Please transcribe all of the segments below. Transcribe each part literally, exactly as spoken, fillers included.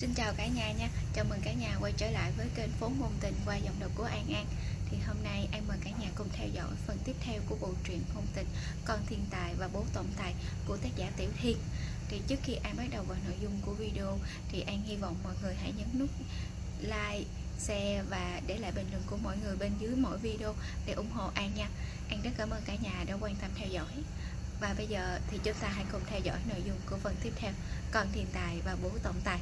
Xin chào cả nhà nha, chào mừng cả nhà quay trở lại với kênh Phố Ngôn Tình qua giọng đọc của An An. Thì hôm nay An mời cả nhà cùng theo dõi phần tiếp theo của bộ truyện ngôn tình Con Thiên Tài và Bố Tổng Tài của tác giả Tiểu Thiên. Thì trước khi An bắt đầu vào nội dung của video thì An hy vọng mọi người hãy nhấn nút like, share và để lại bình luận của mọi người bên dưới mỗi video để ủng hộ An nha. An rất cảm ơn cả nhà đã quan tâm theo dõi. Và bây giờ thì chúng ta hãy cùng theo dõi nội dung của phần tiếp theo, Con Thiên Tài và Bố Tổng Tài.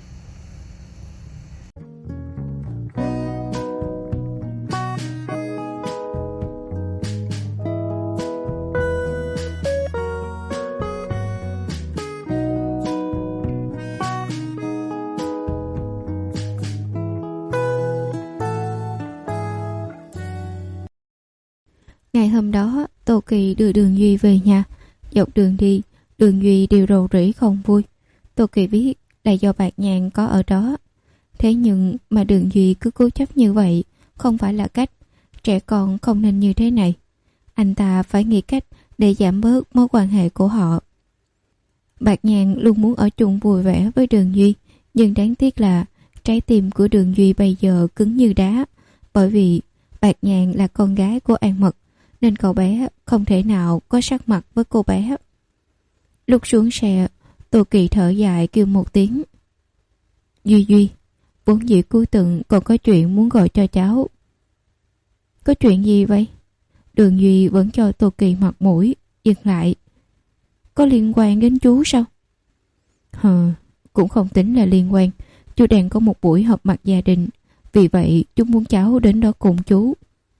Ngày hôm đó, Tô Kỳ đưa Đường Duy về nhà. Dọc đường đi, Đường Duy đều rầu rĩ không vui. Tô Kỳ biết là do Bạc Nhàn có ở đó. Thế nhưng mà Đường Duy cứ cố chấp như vậy không phải là cách. Trẻ con không nên như thế này. Anh ta phải nghĩ cách để giảm bớt mối quan hệ của họ. Bạc Nhàn luôn muốn ở chung vui vẻ với Đường Duy, nhưng đáng tiếc là trái tim của Đường Duy bây giờ cứng như đá. Bởi vì Bạc Nhàn là con gái của An Mật, nên cậu bé không thể nào có sắc mặt với cô bé. Lúc xuống xe, Tô Kỳ thở dài kêu một tiếng. Duy Duy, vốn dĩ cuối tuần còn có chuyện muốn gọi cho cháu. Có chuyện gì vậy? Đường Duy vẫn cho Tô Kỳ mặt mũi, dừng lại. Có liên quan đến chú sao? Hờ, cũng không tính là liên quan. Chú đang có một buổi họp mặt gia đình, vì vậy chú muốn cháu đến đó cùng chú.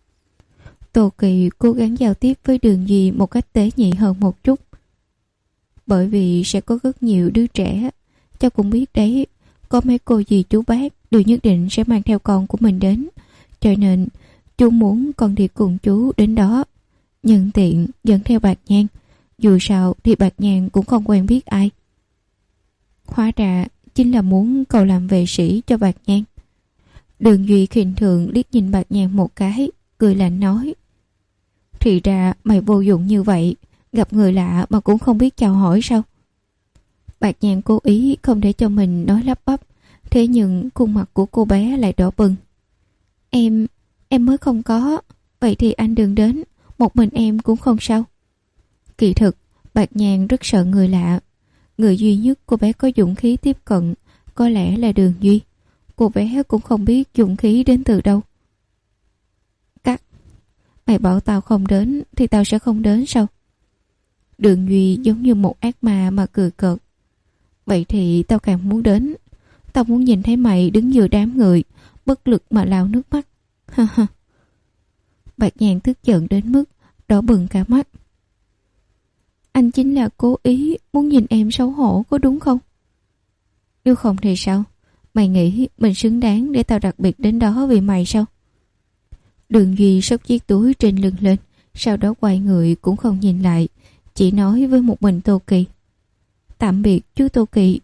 Tô Kỳ cố gắng giao tiếp với Đường Duy một cách tế nhị hơn một chút. Bởi vì sẽ có rất nhiều đứa trẻ, cháu cũng biết đấy, có mấy cô dì chú bác đều nhất định sẽ mang theo con của mình đến. Cho nên chú muốn con đi cùng chú đến đó, nhân tiện dẫn theo Bạc Nhàn. Dù sao thì Bạc Nhàn cũng không quen biết ai. Hóa ra chính là muốn cậu làm vệ sĩ cho Bạc Nhàn. Đường Duy khinh thường liếc nhìn Bạc Nhàn một cái, cười lạnh nói. Thì ra mày vô dụng như vậy, gặp người lạ mà cũng không biết chào hỏi sao? Bạc Nhàn cố ý không để cho mình nói lắp bắp, thế nhưng khuôn mặt của cô bé lại đỏ bừng. Em, em mới không có, vậy thì anh đừng đến, một mình em cũng không sao. Kỳ thực, Bạc Nhàn rất sợ người lạ. Người duy nhất cô bé có dũng khí tiếp cận có lẽ là Đường Duy. Cô bé cũng không biết dũng khí đến từ đâu. Cắt, mày bảo tao không đến thì tao sẽ không đến sao? Đường Duy giống như một ác ma mà cười cợt. Vậy thì tao càng muốn đến. Tao muốn nhìn thấy mày đứng giữa đám người, bất lực mà lau nước mắt. Ha ha. Bạc Nhàn tức giận đến mức đỏ bừng cả mắt. Anh chính là cố ý muốn nhìn em xấu hổ có đúng không? Nếu không thì sao? Mày nghĩ mình xứng đáng để tao đặc biệt đến đó vì mày sao? Đường Duy xốc chiếc túi trên lưng lên, sau đó quay người cũng không nhìn lại, chỉ nói với một mình Tô Kỳ. Tạm biệt chú Tô Kỳ.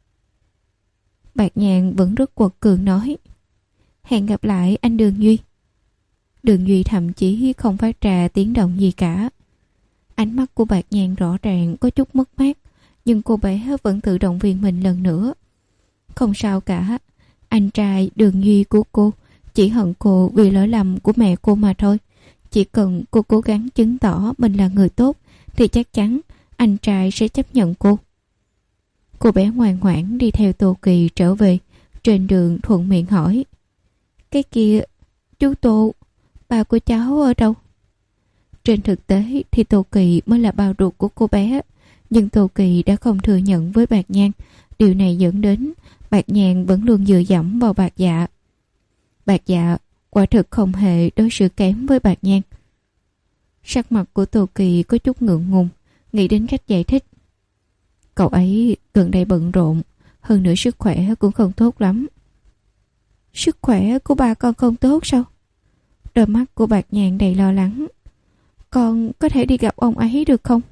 Bạc Nhàn vẫn rất quật cường nói. Hẹn gặp lại anh Đường Duy. Đường Duy thậm chí không phát ra tiếng động gì cả. Ánh mắt của Bạc Nhàn rõ ràng có chút mất mát, nhưng cô bé vẫn tự động viên mình lần nữa. Không sao cả, anh trai Đường Duy của cô chỉ hận cô vì lỗi lầm của mẹ cô mà thôi. Chỉ cần cô cố gắng chứng tỏ mình là người tốt thì chắc chắn anh trai sẽ chấp nhận cô. Cô bé ngoan ngoãn đi theo Tô Kỳ trở về. Trên đường thuận miệng hỏi. Cái kia, chú Tô, ba của cháu ở đâu? Trên thực tế thì Tô Kỳ mới là bao ruột của cô bé. Nhưng Tô Kỳ đã không thừa nhận với Bạc Nhàn. Điều này dẫn đến Bạc Nhàn vẫn luôn dựa dẫm vào Bạc Dạ. Bạc Dạ quả thực không hề đối xử kém với Bạc Nhàn. Sắc mặt của Tô Kỳ có chút ngượng ngùng, nghĩ đến cách giải thích. Cậu ấy gần đây bận rộn, hơn nữa sức khỏe cũng không tốt lắm. Sức khỏe của ba con không tốt sao? Đôi mắt của Bạc Nhàn đầy lo lắng. Con có thể đi gặp ông ấy được không?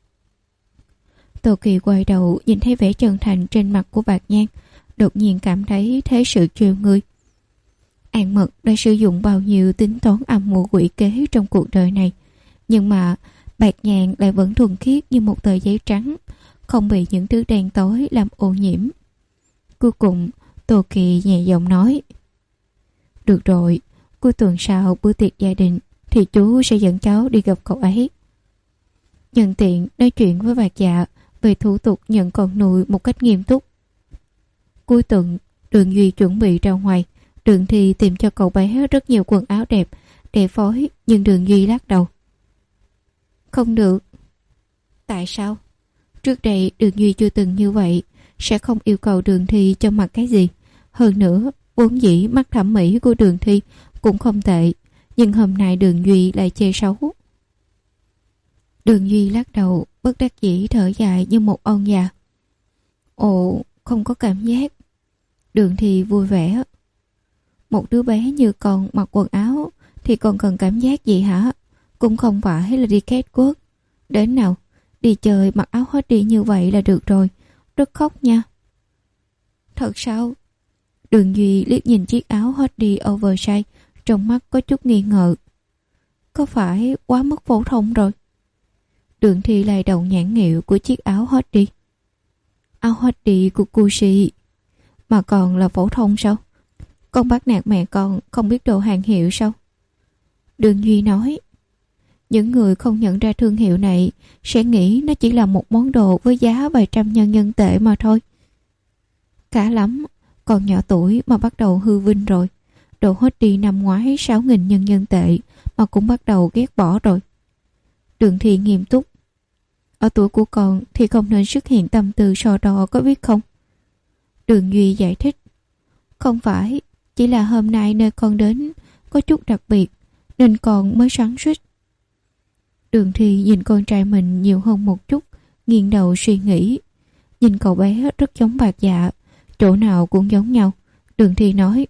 Tô Kỳ quay đầu nhìn thấy vẻ chân thành trên mặt của Bạc Nhàn, đột nhiên cảm thấy thế sự trêu người. An Mật đã sử dụng bao nhiêu tính toán âm mưu quỷ kế trong cuộc đời này, nhưng mà Bạc Nhàn lại vẫn thuần khiết như một tờ giấy trắng, không bị những thứ đen tối làm ô nhiễm. Cuối cùng Tô Kỳ nhẹ giọng nói. Được rồi, cuối tuần sau bữa tiệc gia đình thì chú sẽ dẫn cháu đi gặp cậu ấy. Nhân tiện nói chuyện với bà Dạ về thủ tục nhận con nuôi một cách nghiêm túc. Cuối tuần, Đường Duy chuẩn bị ra ngoài. Đường Thi tìm cho cậu bé rất nhiều quần áo đẹp để phối, nhưng Đường Duy lắc đầu. Không được. Tại sao? Trước đây Đường Duy chưa từng như vậy, sẽ không yêu cầu Đường Thi cho mặc cái gì. Hơn nữa, vốn dĩ mắt thẩm mỹ của Đường Thi cũng không tệ, nhưng hôm nay Đường Duy lại chê xấu. Đường Duy lắc đầu, bất đắc dĩ thở dài như một ông già. Ồ, không có cảm giác. Đường Thi vui vẻ. Một đứa bé như con mặc quần áo thì còn cần cảm giác gì hả? Cũng không phải là đi catwalk. Đến nào, đi chơi mặc áo hết đi như vậy là được rồi. Rất khóc nha. Thật sao? Đường Duy liếc nhìn chiếc áo hoodie oversize, trong mắt có chút nghi ngờ. Có phải quá mức phổ thông rồi? Đường Thi lay đầu nhãn hiệu của chiếc áo hoodie. Áo hoodie của Gucci mà còn là phổ thông sao? Con bắt nạt mẹ con không biết đồ hàng hiệu sao? Đường Duy nói. Những người không nhận ra thương hiệu này sẽ nghĩ nó chỉ là một món đồ với giá vài trăm nhân dân tệ mà thôi. Cả lắm, còn nhỏ tuổi mà bắt đầu hư vinh rồi. Đồ hoodie năm ngoái sáu nghìn nhân dân tệ mà cũng bắt đầu ghét bỏ rồi. Đường Thi nghiêm túc. Ở tuổi của con thì không nên xuất hiện tâm tư so đo, có biết không? Đường Duy giải thích. Không phải, chỉ là hôm nay nơi con đến có chút đặc biệt nên con mới xoắn xuýt. Đường Thi nhìn con trai mình nhiều hơn một chút, nghiêng đầu suy nghĩ. Nhìn cậu bé rất giống Bạc Dạ, chỗ nào cũng giống nhau. Đường Thi nói.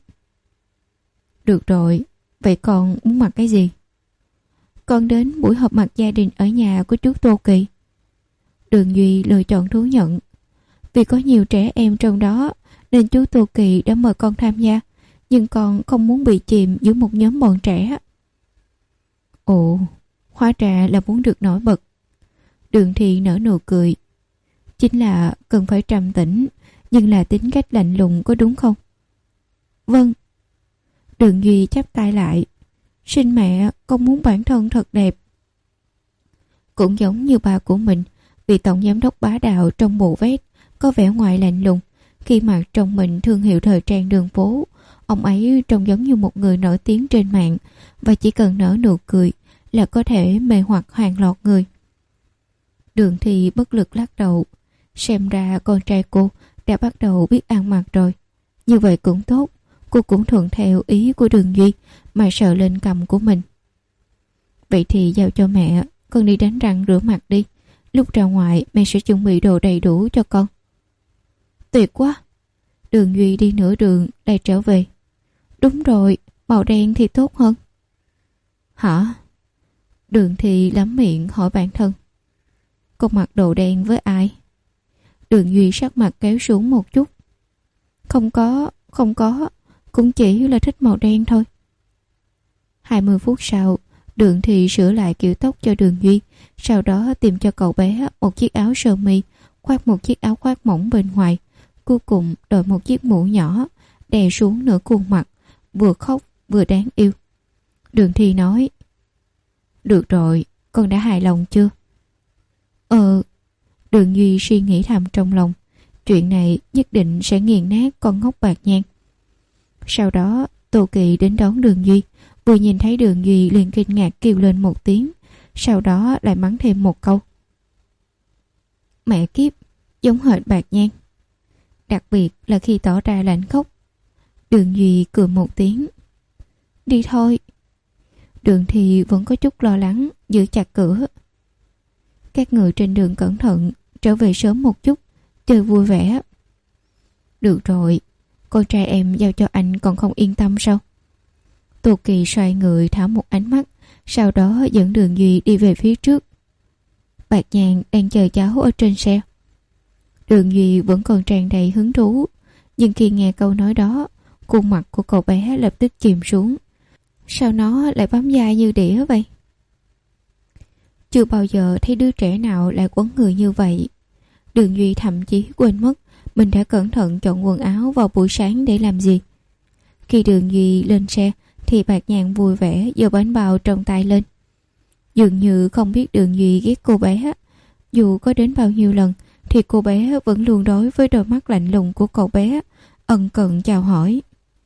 Được rồi, vậy con muốn mặc cái gì? Con đến buổi họp mặt gia đình ở nhà của chú Tô Kỳ. Đường Duy lựa chọn thú nhận. Vì có nhiều trẻ em trong đó nên chú Tô Kỳ đã mời con tham gia, nhưng con không muốn bị chìm giữa một nhóm bọn trẻ. Ồ, hóa ra là muốn được nổi bật. Đường Thi nở nụ cười. Chính là cần phải trầm tĩnh, nhưng là tính cách lạnh lùng, có đúng không? Vâng. Đường Duy chắp tay lại. Sinh mẹ, con muốn bản thân thật đẹp. Cũng giống như bà của mình, vị tổng giám đốc bá đạo trong bộ vest, có vẻ ngoài lạnh lùng. Khi mặc trong mình thương hiệu thời trang đường phố, ông ấy trông giống như một người nổi tiếng trên mạng, và chỉ cần nở nụ cười là có thể mê hoặc hàng loạt người. Đường Thi bất lực lắc đầu. Xem ra con trai cô đã bắt đầu biết ăn mặc rồi. Như vậy cũng tốt. Cô cũng thuận theo ý của Đường Duy mà sờ lên cằm của mình. Vậy thì giao cho mẹ, con đi đánh răng rửa mặt đi. Lúc ra ngoài mẹ sẽ chuẩn bị đồ đầy đủ cho con. Tuyệt quá. Đường Duy đi nửa đường lại trở về. Đúng rồi, màu đen thì tốt hơn. Hả? Đường Thi lắm miệng hỏi bản thân. Con mặc đồ đen với ai? Đường Duy sắc mặt kéo xuống một chút. Không có, không có, cũng chỉ là thích màu đen thôi. Hai mươi phút sau, Đường Thi sửa lại kiểu tóc cho Đường Duy, sau đó tìm cho cậu bé một chiếc áo sơ mi, khoác một chiếc áo khoác mỏng bên ngoài, cuối cùng đội một chiếc mũ nhỏ, đè xuống nửa khuôn mặt, vừa khóc vừa đáng yêu. Đường Thi nói. Được rồi, con đã hài lòng chưa? Ờ. Đường Duy suy nghĩ thầm trong lòng. Chuyện này nhất định sẽ nghiền nát con ngốc Bạc Nhang. Sau đó Tô Kỳ đến đón Đường Duy. Vừa nhìn thấy Đường Duy liền kinh ngạc kêu lên một tiếng, sau đó lại mắng thêm một câu. Mẹ kiếp, giống hệt Bạc Nhang. Đặc biệt là khi tỏ ra lạnh khóc. Đường Duy cười một tiếng. Đi thôi. Đường Thi vẫn có chút lo lắng, giữ chặt cửa. Các người trên đường cẩn thận, trở về sớm một chút, chơi vui vẻ. Được rồi, con trai em giao cho anh còn không yên tâm sao? Tô Kỳ xoay người thả một ánh mắt, sau đó dẫn Đường Duy đi về phía trước. Bạc Nhàn đang chờ cháu ở trên xe. Đường Duy vẫn còn tràn đầy hứng thú, nhưng khi nghe câu nói đó, khuôn mặt của cậu bé lập tức chìm xuống. Sao nó lại bám dai như đĩa vậy? Chưa bao giờ thấy đứa trẻ nào lại quấn người như vậy. Đường Duy thậm chí quên mất mình đã cẩn thận chọn quần áo vào buổi sáng để làm gì. Khi Đường Duy lên xe thì Bạc Nhàn vui vẻ giơ bánh bao trong tay lên. Dường như không biết Đường Duy ghét cô bé. Dù có đến bao nhiêu lần thì cô bé vẫn luôn đối với đôi mắt lạnh lùng của cậu bé, ân cần chào hỏi.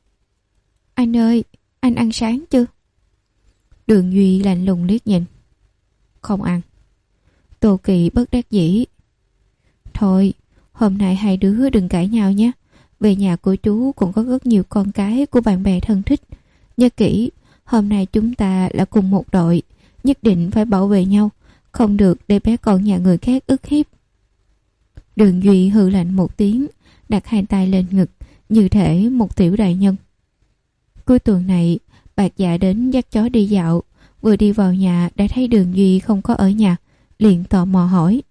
Anh ơi, anh ăn sáng chưa? Đường Duy lạnh lùng liếc nhìn. Không ăn. Tô Kỳ bất đắc dĩ. Thôi, hôm nay hai đứa đừng cãi nhau nhé. Về nhà của chú cũng có rất nhiều con cái của bạn bè thân thích. Nhớ kỹ, hôm nay chúng ta là cùng một đội, nhất định phải bảo vệ nhau, không được để bé con nhà người khác ức hiếp. Đường Duy hừ lạnh một tiếng, đặt hai tay lên ngực, như thể một tiểu đại nhân. Cuối tuần này, Bạc Dạ đến dắt chó đi dạo, vừa đi vào nhà đã thấy Đường Duy không có ở nhà, liền tò mò hỏi.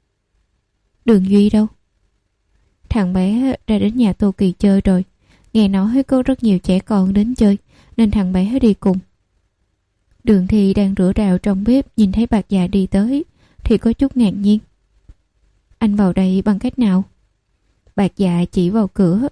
Đường Duy đâu? Thằng bé ra đến nhà Tô Kỳ chơi rồi, nghe nói có rất nhiều trẻ con đến chơi, nên thằng bé đi cùng. Đường Thi đang rửa rào trong bếp nhìn thấy Bạc Dạ đi tới, thì có chút ngạc nhiên. Anh vào đây bằng cách nào? Bạc Dạ chỉ vào cửa.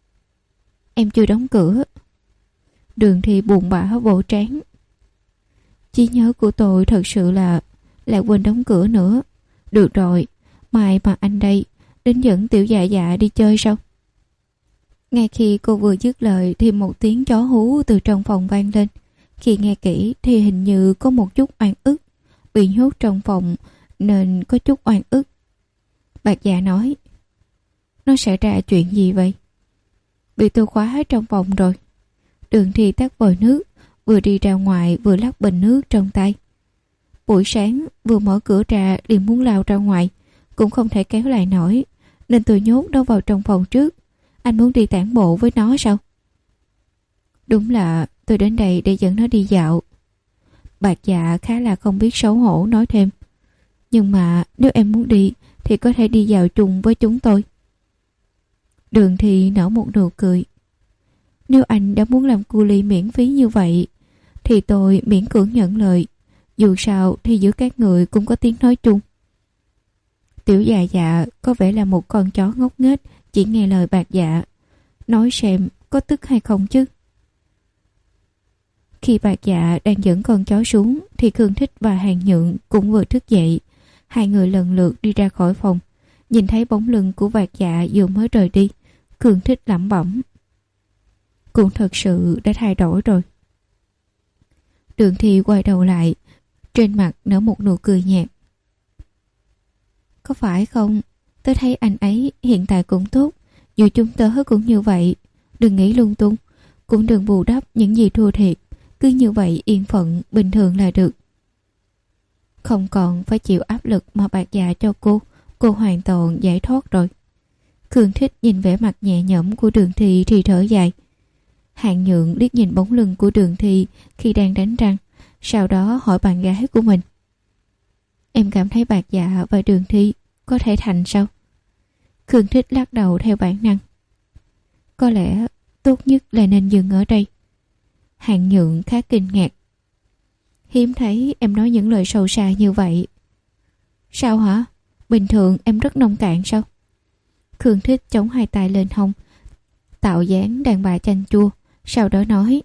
Em chưa đóng cửa. Đường Thi buồn bã vỗ trán. Trí nhớ của tôi thật sự là lại quên đóng cửa nữa. Được rồi, mai mà anh đây đến dẫn tiểu dạ dạ đi chơi sao? Ngay khi cô vừa dứt lời thì một tiếng chó hú từ trong phòng vang lên. Khi nghe kỹ thì hình như có một chút oan ức. Bị nhốt trong phòng nên có chút oan ức. Bạc Dạ nói. Nó xảy ra chuyện gì vậy? Bị tôi khóa trong phòng rồi. Đường Thi tắt vòi nước, vừa đi ra ngoài vừa lắc bình nước trong tay. Buổi sáng vừa mở cửa ra liền muốn lao ra ngoài, cũng không thể kéo lại nổi, nên tôi nhốt nó vào trong phòng trước. Anh muốn đi tản bộ với nó sao? Đúng là tôi đến đây để dẫn nó đi dạo. Bạc Dạ khá là không biết xấu hổ nói thêm. Nhưng mà nếu em muốn đi thì có thể đi dạo chung với chúng tôi. Đường Thi nở một nụ cười. Nếu anh đã muốn làm cu ly miễn phí như vậy thì tôi miễn cưỡng nhận lời. Dù sao thì giữa các người cũng có tiếng nói chung. Tiểu dạ dạ có vẻ là một con chó ngốc nghếch, chỉ nghe lời Bạc Dạ. Nói xem có tức hay không chứ? Khi Bạc Dạ đang dẫn con chó xuống thì Khương Thích và Hàn Nhượng cũng vừa thức dậy. Hai người lần lượt đi ra khỏi phòng. Nhìn thấy bóng lưng của Bạc Dạ vừa mới rời đi, Khương Thích lẩm bẩm. Cũng thật sự đã thay đổi rồi. Đường Thi quay đầu lại, trên mặt nở một nụ cười nhạt. Có phải không? Tớ thấy anh ấy hiện tại cũng tốt. Dù chúng tớ cũng như vậy. Đừng nghĩ lung tung, cũng đừng bù đắp những gì thua thiệt. Cứ như vậy yên phận bình thường là được. Không còn phải chịu áp lực mà Bạc Dạ cho cô. Cô hoàn toàn giải thoát rồi. Khương Thích nhìn vẻ mặt nhẹ nhõm của Đường Thi thì thở dài. Hạng Nhượng liếc nhìn bóng lưng của Đường Thi khi đang đánh răng, sau đó hỏi bạn gái của mình. Em cảm thấy Bạc Dạ và Đường Thi có thể thành sao? Khương Thích lắc đầu theo bản năng. Có lẽ tốt nhất là nên dừng ở đây. Hạng Nhượng khá kinh ngạc. Hiếm thấy em nói những lời sâu xa như vậy. Sao hả? Bình thường em rất nông cạn sao? Khương Thích chống hai tay lên hông, tạo dáng đàn bà chanh chua, sau đó nói.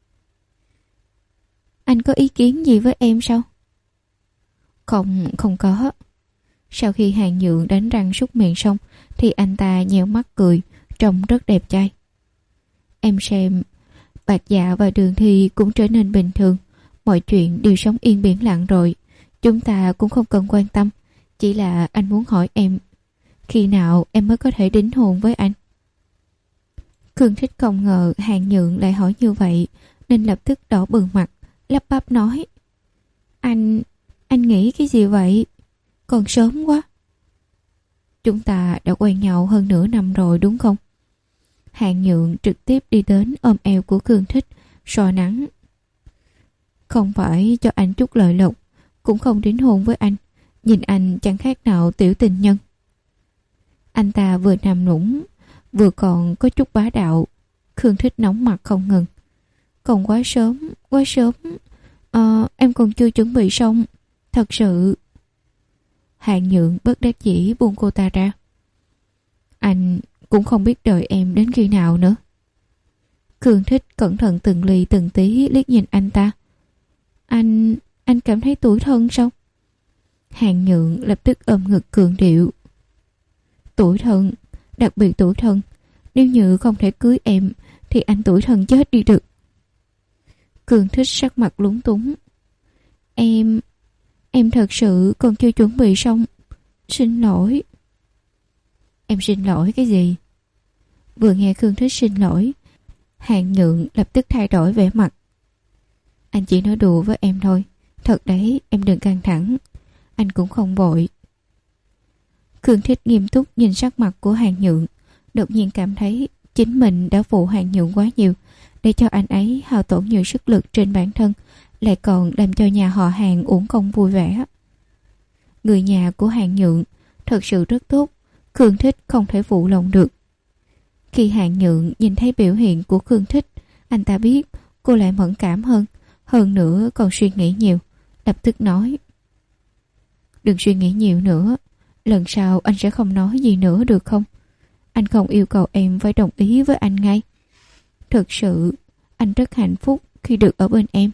Anh có ý kiến gì với em sao? Không, không có. Sau khi Hàn Nhượng đánh răng súc miệng xong thì anh ta nheo mắt cười, trông rất đẹp trai. Em xem, Bạc Dạ và Đường Thi cũng trở nên bình thường. Mọi chuyện đều sống yên biển lặng rồi. Chúng ta cũng không cần quan tâm. Chỉ là anh muốn hỏi em, khi nào em mới có thể đính hôn với anh? Khương Thích không ngờ Hàn Nhượng lại hỏi như vậy, nên lập tức đỏ bừng mặt, lắp bắp nói. Anh, anh nghĩ cái gì vậy? Còn sớm quá. Chúng ta đã quen nhau hơn nửa năm rồi đúng không? Hàn Nhượng trực tiếp đi đến ôm eo của Khương Thích, soi nắng. Không phải cho anh chút lợi lộc, cũng không đính hôn với anh. Nhìn anh chẳng khác nào tiểu tình nhân. Anh ta vừa nằm nũng, vừa còn có chút bá đạo. Khương Thích nóng mặt không ngừng. Còn quá sớm, quá sớm. À, em còn chưa chuẩn bị xong. Thật sự. Hàn Nhượng bất đắc dĩ buông cô ta ra. Anh cũng không biết đợi em đến khi nào nữa. Khương Thích cẩn thận từng ly từng tí liếc nhìn anh ta. Anh... anh cảm thấy tủi thân sao? Hàng Nhượng lập tức ôm ngực cường điệu. Tủi thân, đặc biệt tủi thân. Nếu như không thể cưới em thì anh tủi thân chết đi được. Khương Thích sắc mặt lúng túng. Em... em thật sự còn chưa chuẩn bị xong. Xin lỗi. Em xin lỗi cái gì? Vừa nghe Khương Thích xin lỗi, Hàng Nhượng lập tức thay đổi vẻ mặt. Anh chỉ nói đùa với em thôi. Thật đấy, em đừng căng thẳng. Anh cũng không vội. Khương Thích nghiêm túc nhìn sắc mặt của Hàng Nhượng, đột nhiên cảm thấy chính mình đã phụ Hàng Nhượng quá nhiều, để cho anh ấy hao tổn nhiều sức lực trên bản thân, lại còn làm cho nhà họ Hàng uổng công vui vẻ. Người nhà của Hàng Nhượng thật sự rất tốt, Khương Thích không thể phụ lòng được. Khi Hàng Nhượng nhìn thấy biểu hiện của Khương Thích, anh ta biết cô lại mẫn cảm hơn, hơn nữa còn suy nghĩ nhiều, lập tức nói. Đừng suy nghĩ nhiều nữa, lần sau anh sẽ không nói gì nữa được không? Anh không yêu cầu em phải đồng ý với anh ngay. Thực sự, anh rất hạnh phúc khi được ở bên em.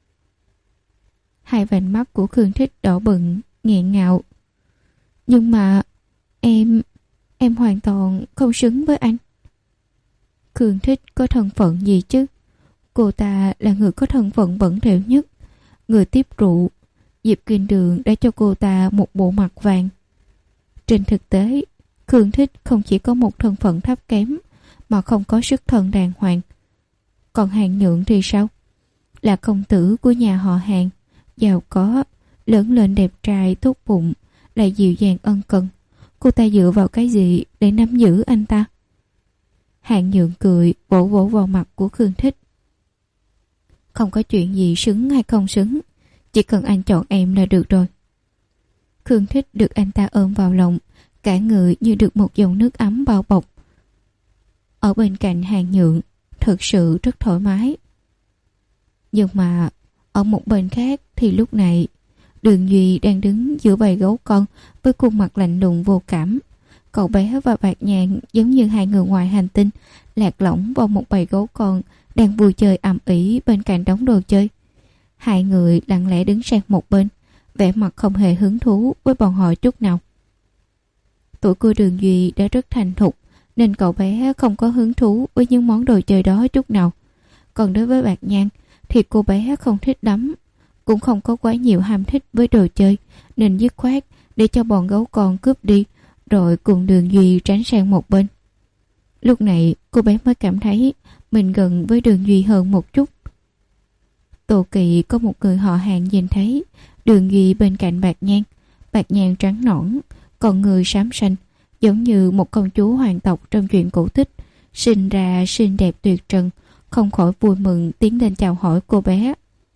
Hai vành mắt của Khương Thích đỏ bừng, nghẹn ngào. Nhưng mà, em... em hoàn toàn không xứng với anh. Khương Thích có thân phận gì chứ? Cô ta là người có thân phận bẩn thỉu nhất, người tiếp rượu. Diệp Kinh Đường đã cho cô ta một bộ mặt vàng. Trên thực tế, Khương Thích không chỉ có một thân phận thấp kém, mà không có sức thân đàng hoàng. Còn Hàng Nhượng thì sao? Là công tử của nhà họ Hàng, giàu có, lớn lên đẹp trai, tốt bụng, lại dịu dàng ân cần. Cô ta dựa vào cái gì để nắm giữ anh ta? Hàng Nhượng cười, vỗ vỗ vào mặt của Khương Thích. Không có chuyện gì xứng hay không xứng, chỉ cần anh chọn em là được rồi. Khương Thích được anh ta ôm vào lòng, cả người như được một dòng nước ấm bao bọc. Ở bên cạnh Hàng Nhượng, thật sự rất thoải mái. Nhưng mà, ở một bên khác thì lúc này, Đường Duy đang đứng giữa bầy gấu con với khuôn mặt lạnh lùng vô cảm. Cậu bé và Bạc Nhạn giống như hai người ngoài hành tinh, lạc lõng vào một bầy gấu con đang vui chơi ầm ĩ bên cạnh đống đồ chơi. Hai người lặng lẽ đứng sang một bên, vẻ mặt không hề hứng thú với bọn họ chút nào. Tuổi của Đường Duy đã rất thành thục, nên cậu bé không có hứng thú với những món đồ chơi đó chút nào. Còn đối với Bạc Nhạn thì cô bé không thích lắm, cũng không có quá nhiều ham thích với đồ chơi, nên dứt khoát để cho bọn gấu con cướp đi, rồi cùng Đường Duy tránh sang một bên. Lúc này cô bé mới cảm thấy mình gần với Đường Duy hơn một chút. Tô Kỳ có một người họ Hàng nhìn thấy Đường Duy bên cạnh Bạc Nhạn. Bạc Nhạn trắng nõn, còn người xám xanh, giống như một công chúa hoàng tộc trong chuyện cổ tích, sinh ra xinh đẹp tuyệt trần, không khỏi vui mừng tiến lên chào hỏi cô bé.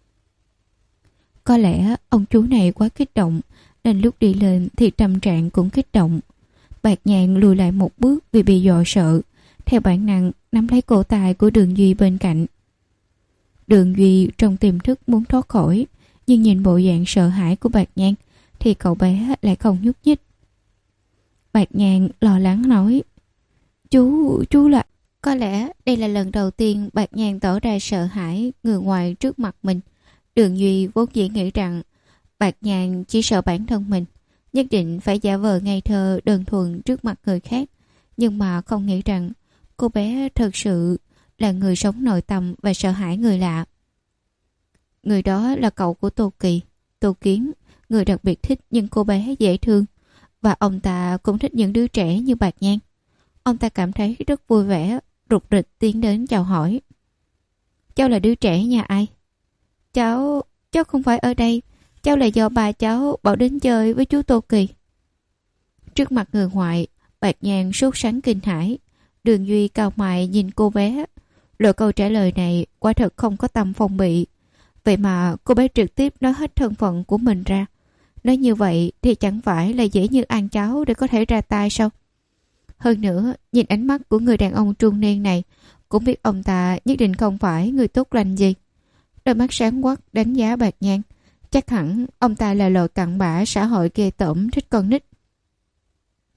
Có lẽ ông chú này quá kích động, nên lúc đi lên thì tâm trạng cũng kích động. Bạc Nhạn lùi lại một bước vì bị dọa sợ, theo bản năng nắm lấy cổ tay của Đường Duy bên cạnh. Đường Duy trong tiềm thức muốn thoát khỏi, nhưng nhìn bộ dạng sợ hãi của Bạc Nhạn thì cậu bé lại không nhúc nhích. Bạc Nhạn lo lắng nói, Chú, chú là... Có lẽ đây là lần đầu tiên Bạc Nhạn tỏ ra sợ hãi người ngoài trước mặt mình. Đường Duy vốn dĩ nghĩ rằng Bạc Nhạn chỉ sợ bản thân mình, nhất định phải giả vờ ngây thơ đơn thuần trước mặt người khác, nhưng mà không nghĩ rằng cô bé thật sự là người sống nội tâm và sợ hãi người lạ. Người đó là cậu của Tô Kỳ, Tô Kiến, người đặc biệt thích những cô bé dễ thương, và ông ta cũng thích những đứa trẻ như Bạc Nhạn. Ông ta cảm thấy rất vui vẻ, rụt rịch tiến đến chào hỏi. Cháu là đứa trẻ nhà ai? Cháu, cháu không phải ở đây, cháu là do bà cháu bảo đến chơi với chú Tô Kỳ. Trước mặt người ngoại, Bạc Nhạn sốt sắng kinh hãi. Đường Duy cau mày nhìn cô bé. Loại câu trả lời này quả thật không có tâm phòng bị. Vậy mà cô bé trực tiếp nói hết thân phận của mình ra. Nói như vậy thì chẳng phải là dễ như ăn cháo để có thể ra tay sao? Hơn nữa, nhìn ánh mắt của người đàn ông trung niên này, cũng biết ông ta nhất định không phải người tốt lành gì. Đôi mắt sáng quắc đánh giá Bạc Nhạn. Chắc hẳn ông ta là loại cặn bã xã hội ghê tởm thích con nít.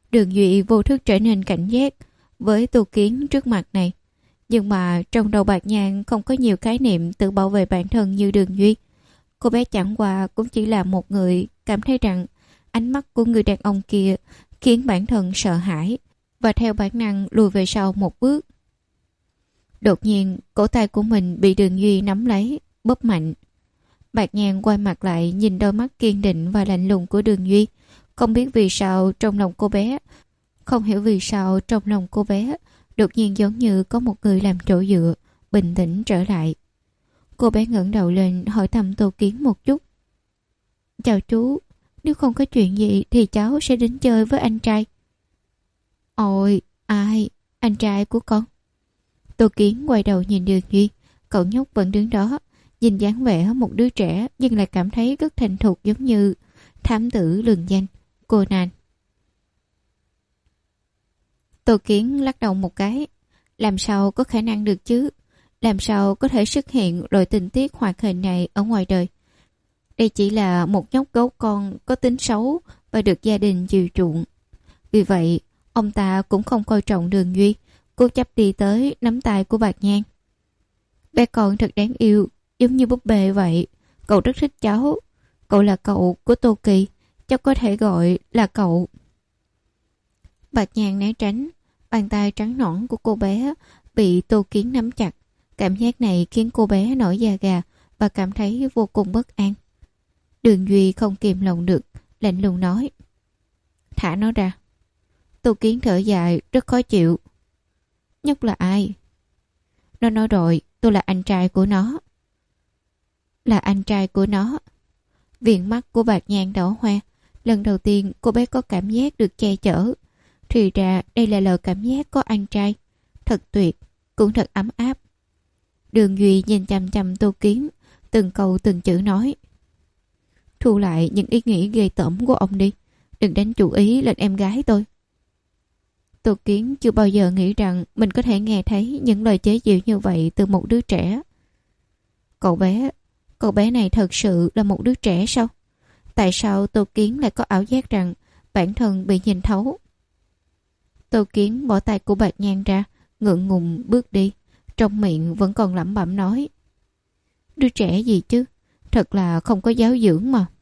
Đường Duy vô thức trở nên cảnh giác với Tô Kiến trước mặt này. Nhưng mà trong đầu Bạc Nhàn không có nhiều khái niệm tự bảo vệ bản thân như Đường Duy. Cô bé chẳng qua cũng chỉ là một người cảm thấy rằng ánh mắt của người đàn ông kia khiến bản thân sợ hãi và theo bản năng lùi về sau một bước. Đột nhiên, cổ tay của mình bị Đường Duy nắm lấy, bóp mạnh. Bạc Nhàn quay mặt lại nhìn đôi mắt kiên định và lạnh lùng của Đường Duy. Không biết vì sao trong lòng cô bé, không hiểu vì sao trong lòng cô bé đột nhiên giống như có một người làm chỗ dựa, bình tĩnh trở lại. Cô bé ngẩng đầu lên hỏi thăm Tô Kiến một chút. Chào chú, nếu không có chuyện gì thì cháu sẽ đến chơi với anh trai. Ôi, ai? Anh trai của con? Tô Kiến quay đầu nhìn Đường Duy. Cậu nhóc vẫn đứng đó, nhìn dáng vẻ một đứa trẻ nhưng lại cảm thấy rất thành thục, giống như thám tử lừng danh Conan. Tô Kiến lắc đầu một cái. Làm sao có khả năng được chứ? Làm sao có thể xuất hiện loại tình tiết hoạt hình này ở ngoài đời? Đây chỉ là một nhóc gấu con có tính xấu và được gia đình chiều chuộng. Vì vậy, ông ta cũng không coi trọng Đường Duy, cố chấp đi tới nắm tay của Bạc Nhàn. Bé con thật đáng yêu, giống như búp bê vậy. Cậu rất thích cháu. Cậu là cậu của Tô Kỳ, cháu có thể gọi là cậu. Bạc Nhàn né tránh, bàn tay trắng nõn của cô bé bị Tô Kiến nắm chặt. Cảm giác này khiến cô bé nổi da gà và cảm thấy vô cùng bất an. Đường Duy không kìm lòng được, lạnh lùng nói. Thả nó ra. Tô Kiến thở dài, rất khó chịu. Nhóc là ai? Nó nói rồi, tôi là anh trai của nó. Là anh trai của nó. Viền mắt của Bạc Nhàn đỏ hoe. Lần đầu tiên cô bé có cảm giác được che chở. Thì ra đây là lời cảm giác có anh trai. Thật tuyệt, cũng thật ấm áp. Đường Duy nhìn chằm chằm Tô Kiến, từng câu từng chữ nói. Thu lại những ý nghĩ ghê tởm của ông đi. Đừng đánh chủ ý lên em gái tôi. Tô Kiến chưa bao giờ nghĩ rằng mình có thể nghe thấy những lời chế giễu như vậy từ một đứa trẻ. Cậu bé, cậu bé này thật sự là một đứa trẻ sao? Tại sao Tô Kiến lại có ảo giác rằng bản thân bị nhìn thấu? Tô Kiến bỏ tay của Bạc Nhàn ra, ngượng ngùng bước đi, trong miệng vẫn còn lẩm bẩm nói. Đứa trẻ gì chứ, thật là không có giáo dưỡng mà.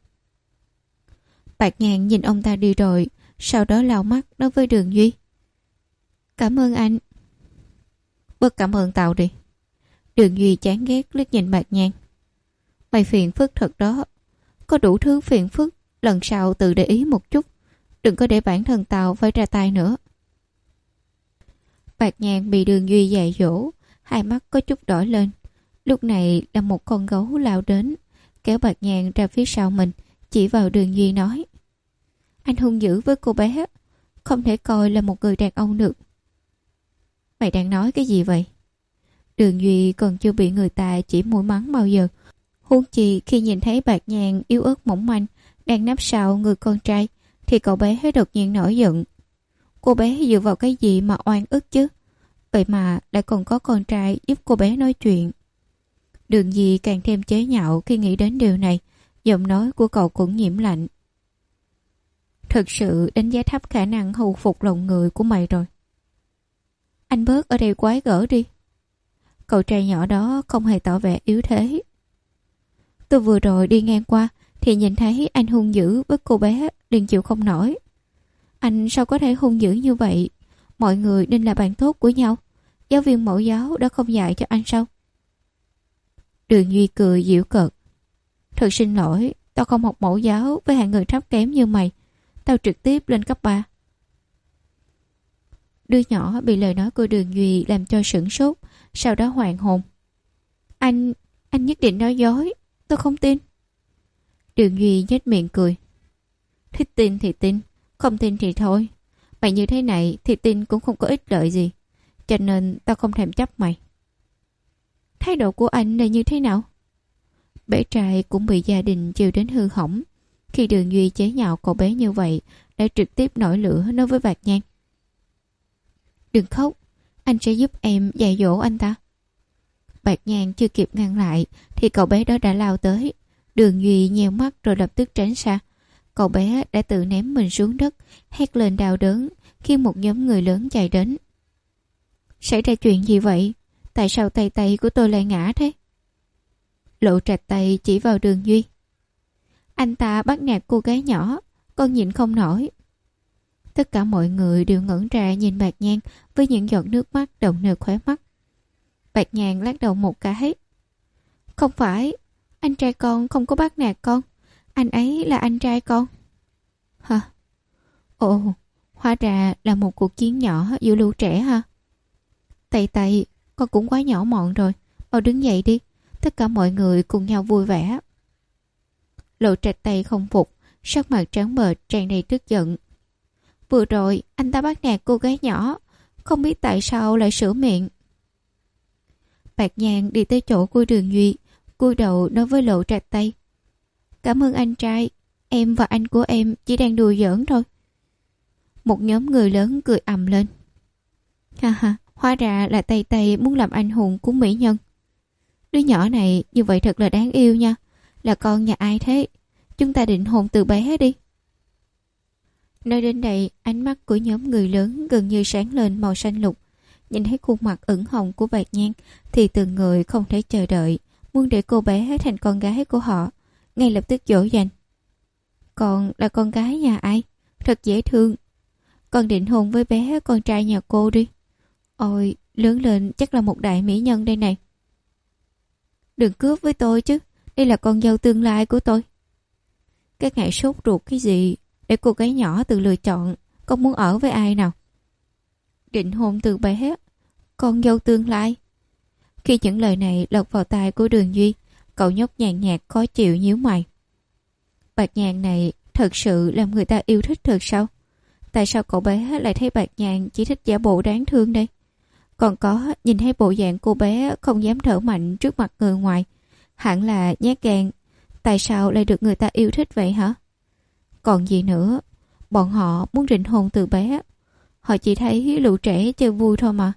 Bạc Nhàn nhìn ông ta đi rồi, sau đó lau mắt nói với Đường Duy. Cảm ơn anh. Bớt cảm ơn tao đi. Đường Duy chán ghét liếc nhìn Bạc Nhàn. Mày phiền phức thật đó. Có đủ thứ phiền phức, lần sau tự để ý một chút. Đừng có để bản thân tao phải ra tay nữa. Bạc Nhàn bị Đường Duy dạy dỗ, hai mắt có chút đỏ lên. Lúc này là một con gấu lao đến, kéo Bạc Nhàn ra phía sau mình, chỉ vào Đường Duy nói. Anh hung dữ với cô bé, không thể coi là một người đàn ông được. Mày đang nói cái gì vậy? Đường Duy còn chưa bị người ta chỉ mũi mắng bao giờ. Huống chi khi nhìn thấy Bạc Nhàn yếu ớt mỏng manh đang nấp sau người con trai thì cậu bé đột nhiên nổi giận. Cô bé dựa vào cái gì mà oan ức chứ? Vậy mà lại còn có con trai giúp cô bé nói chuyện. Đường Duy càng thêm chế nhạo khi nghĩ đến điều này. Giọng nói của cậu cũng nhiễm lạnh. Thực sự đánh giá thấp khả năng hầu phục lòng người của mày rồi. Anh bớt ở đây quái gở đi. Cậu trai nhỏ đó không hề tỏ vẻ yếu thế. Tôi vừa rồi đi ngang qua thì nhìn thấy anh hung dữ với cô bé, liền chịu không nổi. Anh sao có thể hung dữ như vậy? Mọi người nên là bạn tốt của nhau. Giáo viên mẫu giáo đã không dạy cho anh sao? Đường Duy cười giễu cợt. Thật xin lỗi, tao không học mẫu giáo với hạng người thấp kém như mày. Tao trực tiếp lên cấp ba. Đứa nhỏ bị lời nói của Đường Duy làm cho sửng sốt, sau đó hoàn hồn. Anh, anh nhất định nói dối, tôi không tin. Đường Duy nhếch miệng cười. Thích tin thì tin, không tin thì thôi. Mày như thế này thì tin cũng không có ích lợi gì, cho nên tao không thèm chấp mày. Thái độ của anh là như thế nào? Bé trai cũng bị gia đình chiều đến hư hỏng. Khi Đường Duy chế nhạo cậu bé như vậy, đã trực tiếp nổi lửa nói với Bạc Nhàn. Đừng khóc, anh sẽ giúp em dạy dỗ anh ta. Bạc Nhàn chưa kịp ngăn lại thì cậu bé đó đã lao tới. Đường Duy nheo mắt rồi lập tức tránh xa. Cậu bé đã tự ném mình xuống đất, hét lên đau đớn, khi một nhóm người lớn chạy đến. Xảy ra chuyện gì vậy? Tại sao tay tay của tôi lại ngã thế? Lộ Trạch tay chỉ vào Đường Duy. Anh ta bắt nạt cô gái nhỏ, con nhịn không nổi. Tất cả mọi người đều ngẩn ra nhìn Bạc Nhan với những giọt nước mắt đọng nơi khóe mắt. Bạc Nhan lắc đầu một cái. Không phải, anh trai con không có bắt nạt con. Anh ấy là anh trai con. Hả? Ồ, hóa ra là một cuộc chiến nhỏ giữa lũ trẻ ha. Tay tay, con cũng quá nhỏ mọn rồi. Mau đứng dậy đi. Tất cả mọi người cùng nhau vui vẻ. Lộ Trạch tay không phục, sắc mặt trắng bệch tràn đầy tức giận. Vừa rồi anh ta bắt nạt cô gái nhỏ, không biết tại sao lại sửa miệng. Bạc Nhan đi tới chỗ của Đường Duy, cúi đầu nói với Lộ Trạch tay. Cảm ơn anh trai, em và anh của em chỉ đang đùa giỡn thôi. Một nhóm người lớn cười ầm lên. Ha ha, hóa ra là tay tay muốn làm anh hùng của mỹ nhân. Đứa nhỏ này như vậy thật là đáng yêu nha. Là con nhà ai thế? Chúng ta định hôn từ bé đi. Nói đến đây, ánh mắt của nhóm người lớn gần như sáng lên màu xanh lục. Nhìn thấy khuôn mặt ửng hồng của Bạc Nhan thì từng người không thể chờ đợi, muốn để cô bé thành con gái của họ, ngay lập tức dỗ dành. Con là con gái nhà ai? Thật dễ thương. Con định hôn với bé con trai nhà cô đi. Ôi, lớn lên chắc là một đại mỹ nhân đây này. Đừng cướp với tôi chứ, đây là con dâu tương lai của tôi. Các ngài sốt ruột cái gì? Để cô gái nhỏ tự lựa chọn con muốn ở với ai nào. Định hôn từ bé, con dâu tương lai. Khi những lời này lọt vào tai của Đường Duy, cậu nhóc nhàn nhạt khó chịu nhíu mày. Bạc Nhan này thật sự làm người ta yêu thích thật sao? Tại sao cậu bé lại thấy Bạc Nhan chỉ thích giả bộ đáng thương đây? Còn có nhìn thấy bộ dạng cô bé không dám thở mạnh trước mặt người ngoài, hẳn là nhát gan. Tại sao lại được người ta yêu thích vậy hả? Còn gì nữa, bọn họ muốn định hôn từ bé. Họ chỉ thấy lũ trẻ chơi vui thôi mà.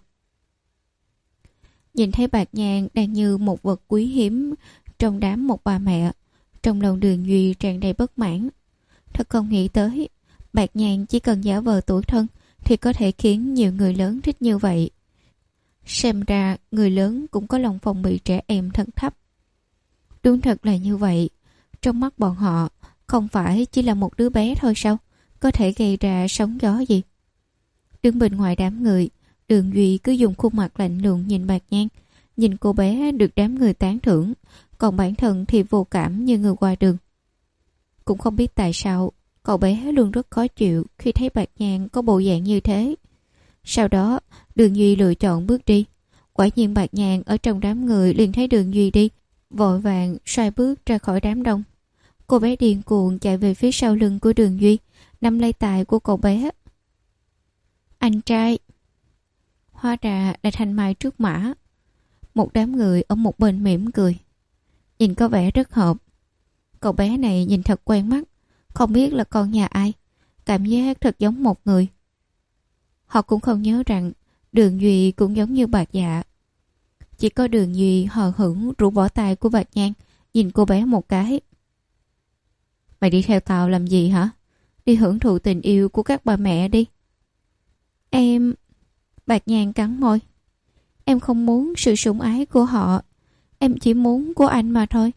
Nhìn thấy Bạc Nhan đang như một vật quý hiếm trong đám một bà mẹ, trong lòng Đường Duy tràn đầy bất mãn. Thật không nghĩ tới, Bạc Nhan chỉ cần giả vờ tuổi thân thì có thể khiến nhiều người lớn thích như vậy. Xem ra người lớn cũng có lòng phòng bị trẻ em thật thấp. Đúng thật là như vậy. Trong mắt bọn họ, không phải chỉ là một đứa bé thôi sao? Có thể gây ra sóng gió gì? Đứng bên ngoài đám người, Đường Duy cứ dùng khuôn mặt lạnh lùng nhìn Bạc Nhan. Nhìn cô bé được đám người tán thưởng, còn bản thân thì vô cảm như người qua đường. Cũng không biết tại sao, cậu bé luôn rất khó chịu khi thấy Bạc Nhan có bộ dạng như thế. Sau đó, Đường Duy lựa chọn bước đi. Quả nhiên Bạc Nhan ở trong đám người liền thấy Đường Duy đi, vội vàng xoay bước ra khỏi đám đông. Cô bé điên cuồng chạy về phía sau lưng của Đường Duy, nắm lấy tay của cậu bé. Anh trai! Hóa ra là Thanh Mai trước mã. Một đám người ở một bên mỉm cười. Nhìn có vẻ rất hợp. Cậu bé này nhìn thật quen mắt, không biết là con nhà ai. Cảm giác thật giống một người. Họ cũng không nhớ rằng Đường Duy cũng giống như Bạc Dạ. Chỉ có Đường Duy hờ hững rũ bỏ tay của Bạc Nhan, nhìn cô bé một cái. Mày đi theo tao làm gì hả? Đi hưởng thụ tình yêu của các bà mẹ đi. Em... Bạc Nhan cắn môi. Em không muốn sự sủng ái của họ. Em chỉ muốn của anh mà thôi.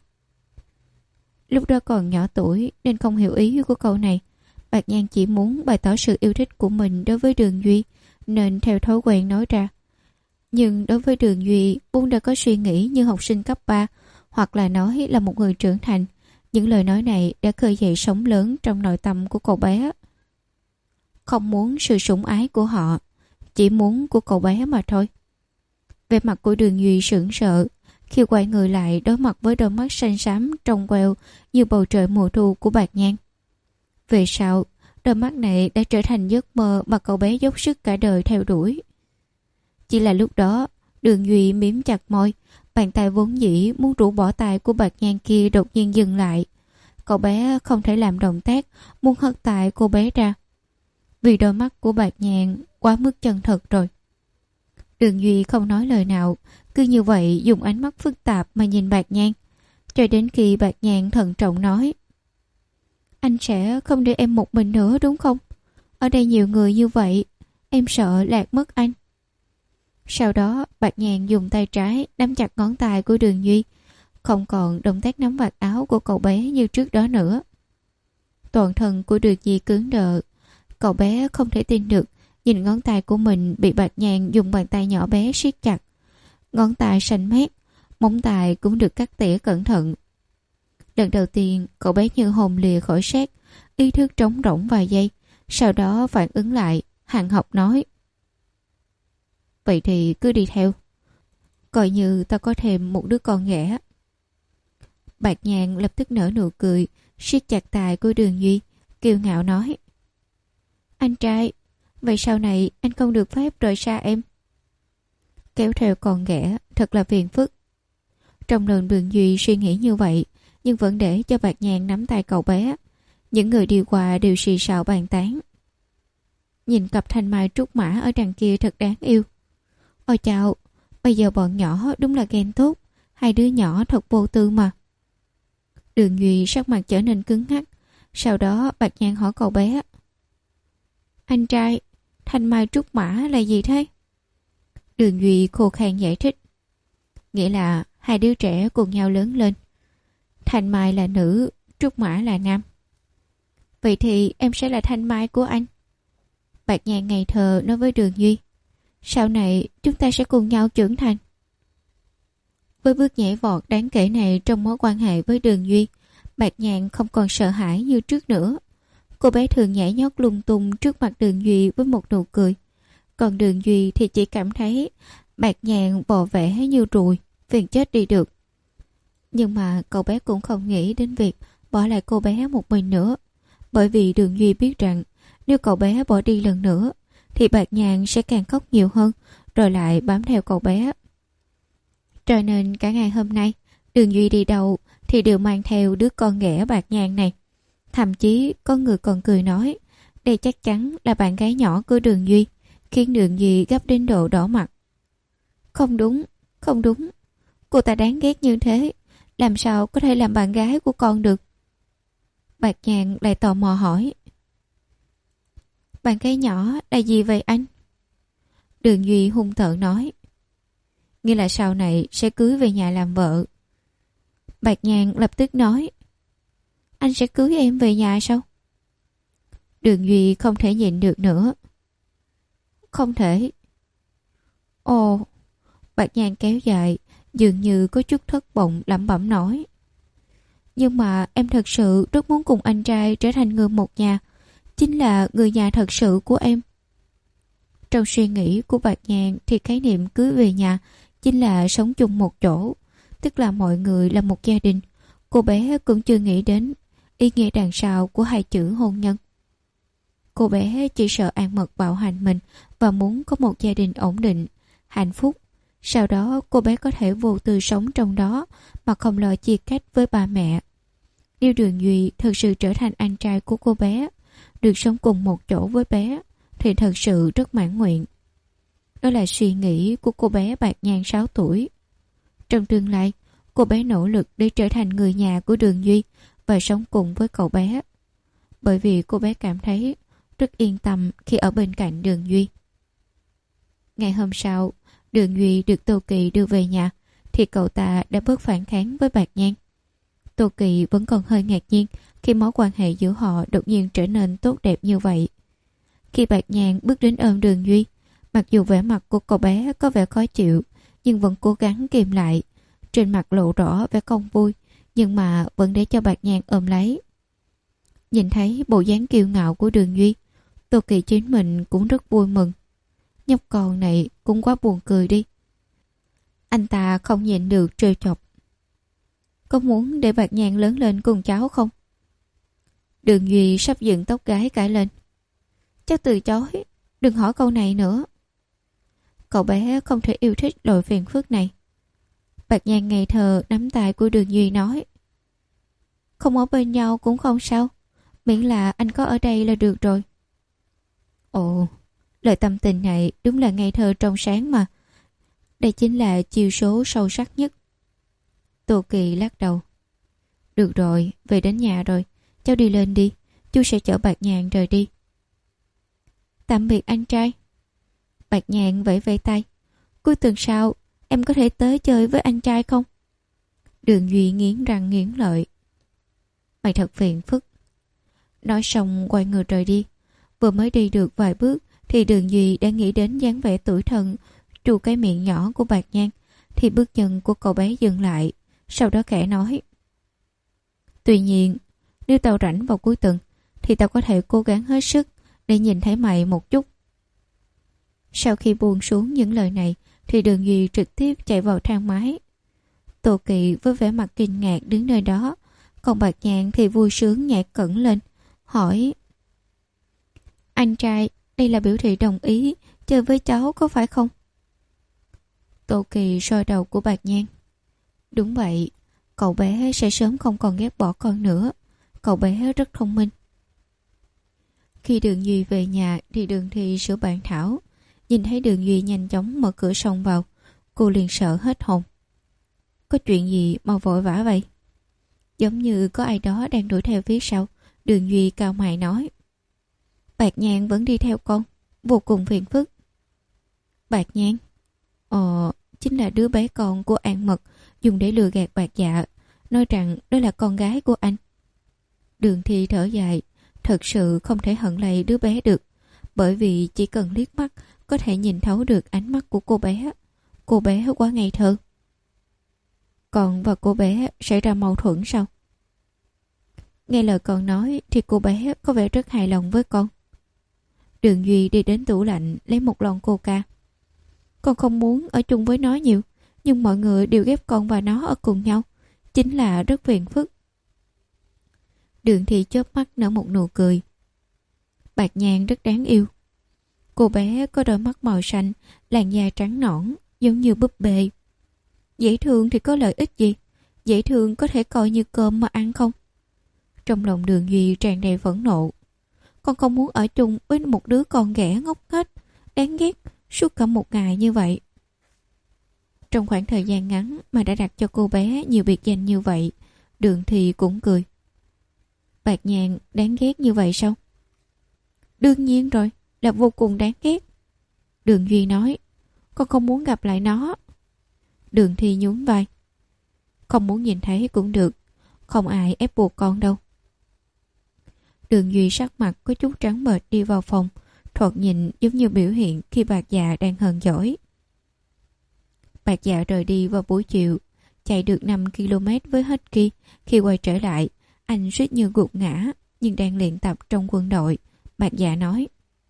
Lúc đó còn nhỏ tuổi nên không hiểu ý của câu này. Bạc Nhan chỉ muốn bày tỏ sự yêu thích của mình đối với Đường Duy, nên theo thói quen nói ra. Nhưng đối với Đường Duy, vốn đã có suy nghĩ như học sinh cấp ba, hoặc là nói là một người trưởng thành. Những lời nói này đã khơi dậy sóng lớn trong nội tâm của cậu bé. Không muốn sự sủng ái của họ, chỉ muốn của cậu bé mà thôi. Vẻ mặt của Đường Duy sững sờ khi quay người lại đối mặt với đôi mắt xanh xám trong queo như bầu trời mùa thu của Bạc Nhan. Về sau, đôi mắt này đã trở thành giấc mơ mà cậu bé dốc sức cả đời theo đuổi. Chỉ là lúc đó, Đường Duy mím chặt môi, bàn tay vốn dĩ muốn rũ bỏ tay của Bạc Nhan kia đột nhiên dừng lại. Cậu bé không thể làm động tác muốn hất tay cô bé ra, vì đôi mắt của Bạc Nhan quá mức chân thật rồi. Đường Duy không nói lời nào, cứ như vậy dùng ánh mắt phức tạp mà nhìn Bạc Nhan, cho đến khi Bạc Nhan thận trọng nói: Anh sẽ không để em một mình nữa đúng không? Ở đây nhiều người như vậy. em sợ lạc mất anh. Sau đó Bạch Nhàn dùng tay trái nắm chặt ngón tay của Đường Duy, không còn động tác nắm vạt áo của cậu bé như trước đó nữa. Toàn thân của Đường Duy cứng đờ. Cậu bé không thể tin được nhìn ngón tay của mình bị Bạch Nhàn dùng bàn tay nhỏ bé siết chặt. Ngón tay xanh mét, móng tay cũng được cắt tỉa cẩn thận. Lần đầu tiên cậu bé như hồn lìa khỏi xác, ý thức trống rỗng vài giây, sau đó phản ứng lại, hàng học nói: vậy thì cứ đi theo, coi như ta có thêm một đứa con ghẻ. Bạch Nhàn lập tức nở nụ cười, siết chặt tay của Đường Duy, kiêu ngạo nói: anh trai, vậy sau này anh không được phép rời xa em. Kéo theo con ghẻ thật là phiền phức. Trong lòng Đường Duy suy nghĩ như vậy, nhưng vẫn để cho Bạch Nhàn nắm tay cậu bé. Những người đi qua đều xì xào bàn tán: nhìn cặp thanh mai trúc mã ở đằng kia thật đáng yêu. Ôi chào, bây giờ bọn nhỏ đúng là ghen tốt, hai đứa nhỏ thật vô tư mà. Đường Duy sắc mặt trở nên cứng ngắc. Sau đó Bạch Nhàn hỏi cậu bé: anh trai, thanh mai trúc mã là gì thế? Đường Duy khô khan giải thích: nghĩa là hai đứa trẻ cùng nhau lớn lên. Thanh mai là nữ, trúc mã là nam. Vậy thì em sẽ là thanh mai của anh. Bạch Nhàn ngây thơ nói với Đường Duy: sau này chúng ta sẽ cùng nhau trưởng thành. Với bước nhảy vọt đáng kể này trong mối quan hệ với Đường Duy, Bạch Nhàn không còn sợ hãi như trước nữa. Cô bé thường nhảy nhót lung tung trước mặt Đường Duy với một nụ cười. Còn Đường Duy thì chỉ cảm thấy Bạch Nhàn vò vẽ như ruồi, phiền chết đi được. Nhưng mà cậu bé cũng không nghĩ đến việc bỏ lại cô bé một mình nữa. Bởi vì Đường Duy biết rằng nếu cậu bé bỏ đi lần nữa thì Bạch Nhàn sẽ càng khóc nhiều hơn, rồi lại bám theo cậu bé. Cho nên cả ngày hôm nay Đường Duy đi đâu thì đều mang theo đứa con ghẻ Bạch Nhàn này. Thậm chí có người còn cười nói đây chắc chắn là bạn gái nhỏ của Đường Duy, khiến Đường Duy gấp đến độ đỏ mặt. Không đúng, không đúng, cô ta đáng ghét như thế, làm sao có thể làm bạn gái của con được? Bạch Nhàn lại tò mò hỏi: bạn gái nhỏ là gì vậy anh? Đường Duy hung tợn nói: nghĩa là sau này sẽ cưới về nhà làm vợ. Bạch Nhàn lập tức nói: anh sẽ cưới em về nhà sao? Đường Duy không thể nhịn được nữa: không thể. Ồ. Bạch Nhàn kéo dài, dường như có chút thất vọng, lẩm bẩm nói: nhưng mà em thật sự rất muốn cùng anh trai trở thành người một nhà, chính là người nhà thật sự của em. Trong suy nghĩ của Bạch Nhàn thì khái niệm cưới về nhà chính là sống chung một chỗ, tức là mọi người là một gia đình. Cô bé cũng chưa nghĩ đến ý nghĩa đằng sau của hai chữ hôn nhân. Cô bé chỉ sợ An Mật bạo hành mình và muốn có một gia đình ổn định, hạnh phúc. Sau đó cô bé có thể vô tư sống trong đó mà không lo chia cách với ba mẹ. Nếu Đường Duy thực sự trở thành anh trai của cô bé, được sống cùng một chỗ với bé, thì thật sự rất mãn nguyện. Đó là suy nghĩ của cô bé Bạch Nhàn sáu tuổi. Trong tương lai, cô bé nỗ lực để trở thành người nhà của Đường Duy và sống cùng với cậu bé. Bởi vì cô bé cảm thấy rất yên tâm khi ở bên cạnh Đường Duy. Ngày hôm sau, Đường Duy được Tô Kỳ đưa về nhà thì cậu ta đã bớt phản kháng với Bạch Nhàn. Tô Kỳ vẫn còn hơi ngạc nhiên khi mối quan hệ giữa họ đột nhiên trở nên tốt đẹp như vậy. Khi Bạch Nhàn bước đến ôm Đường Duy, mặc dù vẻ mặt của cậu bé có vẻ khó chịu, nhưng vẫn cố gắng kìm lại. Trên mặt lộ rõ vẻ không vui, nhưng mà vẫn để cho Bạch Nhàn ôm lấy. Nhìn thấy bộ dáng kiêu ngạo của Đường Duy, Tô Kỳ chính mình cũng rất vui mừng. Nhóc con này cũng quá buồn cười đi. Anh ta không nhịn được trêu chọc: có muốn để Bạch Nhàn lớn lên cùng cháu không? Đường Duy sắp dựng tóc gái cãi lên: cháu từ chối, đừng hỏi câu này nữa. Cậu bé không thể yêu thích loại phiền phức này. Bạch Nhàn ngây thơ nắm tay của Đường Duy nói: không ở bên nhau cũng không sao, miễn là anh có ở đây là được rồi. Ồ, lời tâm tình này đúng là ngây thơ trong sáng mà. Đây chính là chiêu số sâu sắc nhất. Tô Kỳ lắc đầu: được rồi, về đến nhà rồi, cháu đi lên đi, chú sẽ chở Bạch Nhàn rời đi. Tạm biệt anh trai. Bạch Nhàn vẫy vẫy tay. Cuối tuần sau, em có thể tới chơi với anh trai không? Đường Duy nghiến răng nghiến lợi. Mày thật phiền phức. Nói xong quay người rời đi. Vừa mới đi được vài bước thì Đường Duy đã nghĩ đến dáng vẻ tủi thân tru cái miệng nhỏ của Bạch Nhan, thì bước chân của cậu bé dừng lại, sau đó khẽ nói. Tuy nhiên, nếu tao rảnh vào cuối tuần thì tao có thể cố gắng hết sức để nhìn thấy mày một chút. Sau khi buông xuống những lời này thì Đường Duy trực tiếp chạy vào thang máy. Tô Kỵ với vẻ mặt kinh ngạc đứng nơi đó, còn Bạch Nhạn thì vui sướng nhảy cẫng lên, hỏi: Anh trai, đây là biểu thị đồng ý chơi với cháu có phải không? Tô Kỳ soi đầu của Bạch Nhan. Đúng vậy, cậu bé sẽ sớm không còn ghét bỏ con nữa. Cậu bé rất thông minh. Khi Đường Duy về nhà thì Đường Thi sửa bàn thảo. Nhìn thấy Đường Duy nhanh chóng mở cửa xông vào, cô liền sợ hết hồn. Có chuyện gì mà vội vã vậy? Giống như có ai đó đang đuổi theo phía sau. Đường Duy cao mày nói: Bạch Nhan vẫn đi theo con, vô cùng phiền phức. Bạch Nhan? Ờ, chính là đứa bé con của An Mật dùng để lừa gạt Bạch Dạ, nói rằng đó là con gái của anh. Đường Thi thở dài, thật sự không thể hận lây đứa bé được, bởi vì chỉ cần liếc mắt có thể nhìn thấu được ánh mắt của cô bé. Cô bé quá ngây thơ. Con và cô bé xảy ra mâu thuẫn sao? Nghe lời con nói thì cô bé có vẻ rất hài lòng với con. Đường Duy đi đến tủ lạnh lấy một lon coca. Con không muốn ở chung với nó nhiều, nhưng mọi người đều ghép con và nó ở cùng nhau, chính là rất phiền phức. Đường Thị chớp mắt nở một nụ cười. Bạch Nhan rất đáng yêu. Cô bé có đôi mắt màu xanh, làn da trắng nõn, giống như búp bê. Dễ thương thì có lợi ích gì? Dễ thương có thể coi như cơm mà ăn không? Trong lòng Đường Duy tràn đầy phẫn nộ. Con không muốn ở chung với một đứa con ghẻ ngốc nghếch, đáng ghét suốt cả một ngày như vậy. Trong khoảng thời gian ngắn mà đã đặt cho cô bé nhiều biệt danh như vậy, Đường Thị cũng cười. Bạch Nhàn đáng ghét như vậy sao? Đương nhiên rồi, là vô cùng đáng ghét. Đường Duy nói, con không muốn gặp lại nó. Đường Thị nhún vai. Không muốn nhìn thấy cũng được, không ai ép buộc con đâu. Đường Duy sắc mặt có chút trắng bệch đi vào phòng, thoạt nhìn giống như biểu hiện khi Bạch Dạ đang hờn dỗi. Bạch Dạ rời đi vào buổi chiều, chạy được năm ki lô mét với Husky. Khi quay trở lại, anh suýt như gục ngã, nhưng đang luyện tập trong quân đội. Bạch Dạ nói,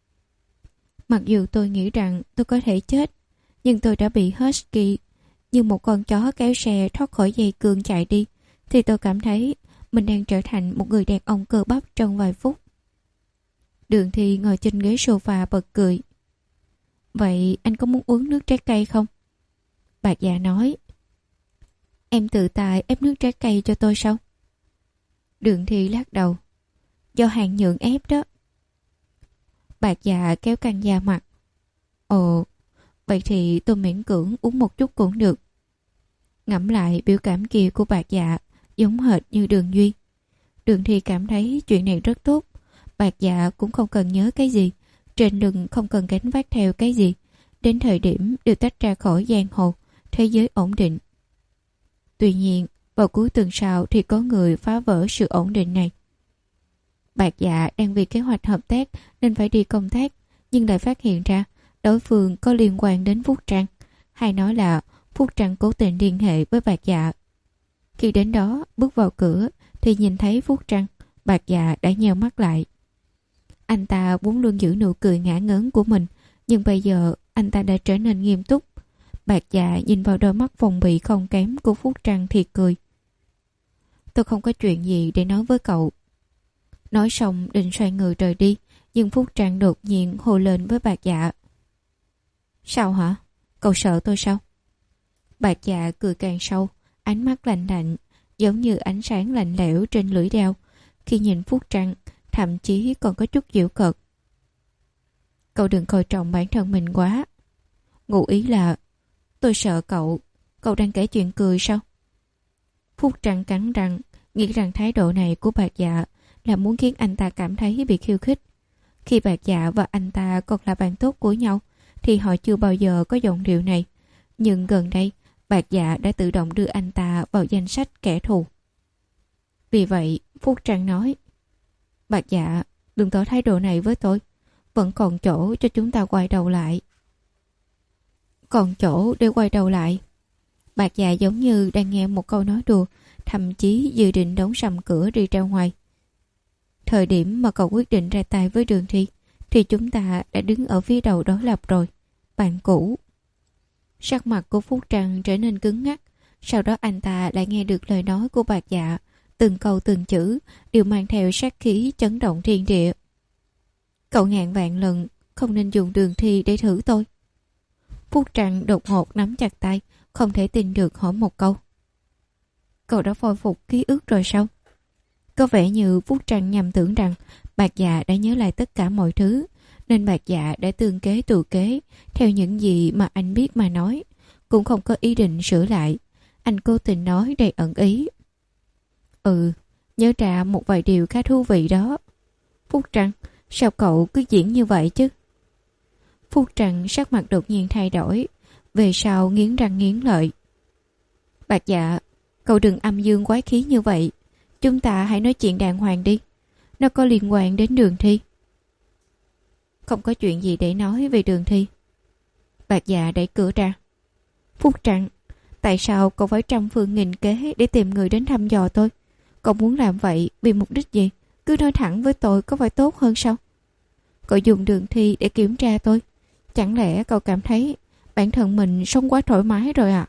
mặc dù tôi nghĩ rằng tôi có thể chết, nhưng tôi đã bị Husky như một con chó kéo xe thoát khỏi dây cương chạy đi, thì tôi cảm thấy mình đang trở thành một người đàn ông cơ bắp trong vài phút. Đường Thi ngồi trên ghế sofa bật cười. Vậy anh có muốn uống nước trái cây không? Bạch Dạ nói, em tự tài ép nước trái cây cho tôi sao? Đường Thi lắc đầu, do Hàng Nhượng ép đó. Bạch Dạ kéo căng da mặt. Ồ, vậy thì tôi miễn cưỡng uống một chút cũng được. Ngẫm lại biểu cảm kia của Bạch Dạ giống hệt như Đường Duy. Đường Thi cảm thấy chuyện này rất tốt. Bạch Dạ cũng không cần nhớ cái gì, trên lưng không cần gánh vác theo cái gì. Đến thời điểm được tách ra khỏi giang hồ, thế giới ổn định. Tuy nhiên, vào cuối tuần sau thì có người phá vỡ sự ổn định này. Bạch Dạ đang vì kế hoạch hợp tác nên phải đi công tác, nhưng lại phát hiện ra đối phương có liên quan đến Phúc Trăng, hay nói là Phúc Trăng cố tình liên hệ với Bạch Dạ. Khi đến đó, bước vào cửa thì nhìn thấy Phúc Trăng, Bạch Dạ đã nheo mắt lại. Anh ta vốn luôn giữ nụ cười ngả ngớn của mình, nhưng bây giờ anh ta đã trở nên nghiêm túc. Bạch Dạ nhìn vào đôi mắt phòng bị không kém của Phúc Trăng thì cười. Tôi không có chuyện gì để nói với cậu. Nói xong định xoay người rời đi, nhưng Phúc Trăng đột nhiên hô lên với Bạch Dạ. Sao hả? Cậu sợ tôi sao? Bạch Dạ cười càng sâu, ánh mắt lạnh lạnh, giống như ánh sáng lạnh lẽo trên lưỡi dao. Khi nhìn Phúc Trăng, thậm chí còn có chút giễu cợt. Cậu đừng coi trọng bản thân mình quá. Ngụ ý là, tôi sợ cậu, cậu đang kể chuyện cười sao? Phúc Trăng cắn răng, nghĩ rằng thái độ này của Bạch Dạ là muốn khiến anh ta cảm thấy bị khiêu khích. Khi Bạch Dạ và anh ta còn là bạn tốt của nhau, thì họ chưa bao giờ có giọng điệu này. Nhưng gần đây, Bạc Dạ đã tự động đưa anh ta vào danh sách kẻ thù. Vì vậy, Phúc Trăng nói: Bạc Dạ, đừng tỏ thái độ này với tôi. Vẫn còn chỗ cho chúng ta quay đầu lại. Còn chỗ để quay đầu lại. Bạc Dạ giống như đang nghe một câu nói đùa, thậm chí dự định đóng sầm cửa đi ra ngoài. Thời điểm mà cậu quyết định ra tay với Đường Thi thì chúng ta đã đứng ở phía đầu đối lập rồi. Bạn cũ. Sắc mặt của Phúc Trăng trở nên cứng ngắc. Sau đó anh ta lại nghe được lời nói của Bạc Dạ. Từng câu từng chữ đều mang theo sát khí chấn động thiên địa. Cậu ngàn vạn lần không nên dùng Đường Thi để thử tôi. Phúc Trăng đột ngột nắm chặt tay, không thể tin được hỏi một câu. Cậu đã phôi phục ký ức rồi sao? Có vẻ như Phúc Trăng nhầm tưởng rằng Bạc Dạ đã nhớ lại tất cả mọi thứ, nên Bạc Dạ đã tương kế tù kế theo những gì mà anh biết mà nói, cũng không có ý định sửa lại. Anh cố tình nói đầy ẩn ý. Ừ, nhớ ra một vài điều khá thú vị đó. Phúc Trăng, sao cậu cứ diễn như vậy chứ? Phúc Trăng sắc mặt đột nhiên thay đổi, về sau nghiến răng nghiến lợi. Bạc Dạ, cậu đừng âm dương quái khí như vậy. Chúng ta hãy nói chuyện đàng hoàng đi. Nó có liên quan đến Đường Thi. Không có chuyện gì để nói về Đường Thi. Bạc Dạ đẩy cửa ra. Phúc Trăng, tại sao cậu phải trăm phương nghìn kế để tìm người đến thăm dò tôi? Cậu muốn làm vậy vì mục đích gì? Cứ nói thẳng với tôi có phải tốt hơn sao? Cậu dùng Đường Thi để kiểm tra tôi. Chẳng lẽ cậu cảm thấy bản thân mình sống quá thoải mái rồi à?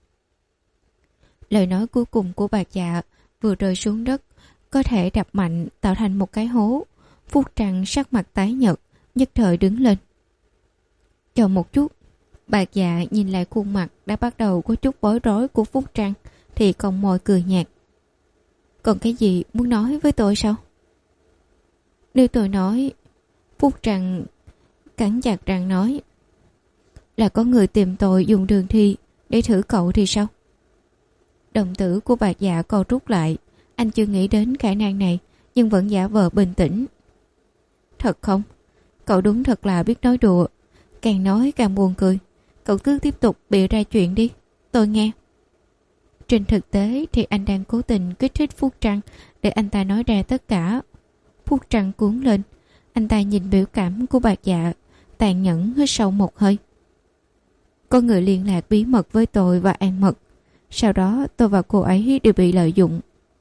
Lời nói cuối cùng của Bạc Dạ vừa rơi xuống đất, có thể đập mạnh tạo thành một cái hố. Phúc Trăng sắc mặt tái nhợt, nhất thời đứng lên. Chờ một chút. Bạc Dạ nhìn lại khuôn mặt đã bắt đầu có chút bối rối của Phúc Trăng thì cong môi cười nhạt. Còn cái gì muốn nói với tôi sao? Nếu tôi nói... Phúc Trăng cắn chặt răng nói, là có người tìm tôi dùng Đường Thi để thử cậu thì sao? Đồng tử của Bạc Dạ co rút lại. Anh chưa nghĩ đến khả năng này, nhưng vẫn giả vờ bình tĩnh. Thật không? Cậu đúng thật là biết nói đùa. Càng nói càng buồn cười. Cậu cứ tiếp tục bịa ra chuyện đi, tôi nghe. Trên thực tế thì anh đang cố tình kích thích Phúc Trăng để anh ta nói ra tất cả. Phúc Trăng cuốn lên. Anh ta nhìn biểu cảm của Bạc Dạ, tàn nhẫn hít sâu một hơi. Có người liên lạc bí mật với tôi và An Mật. Sau đó tôi và cô ấy đều bị lợi dụng.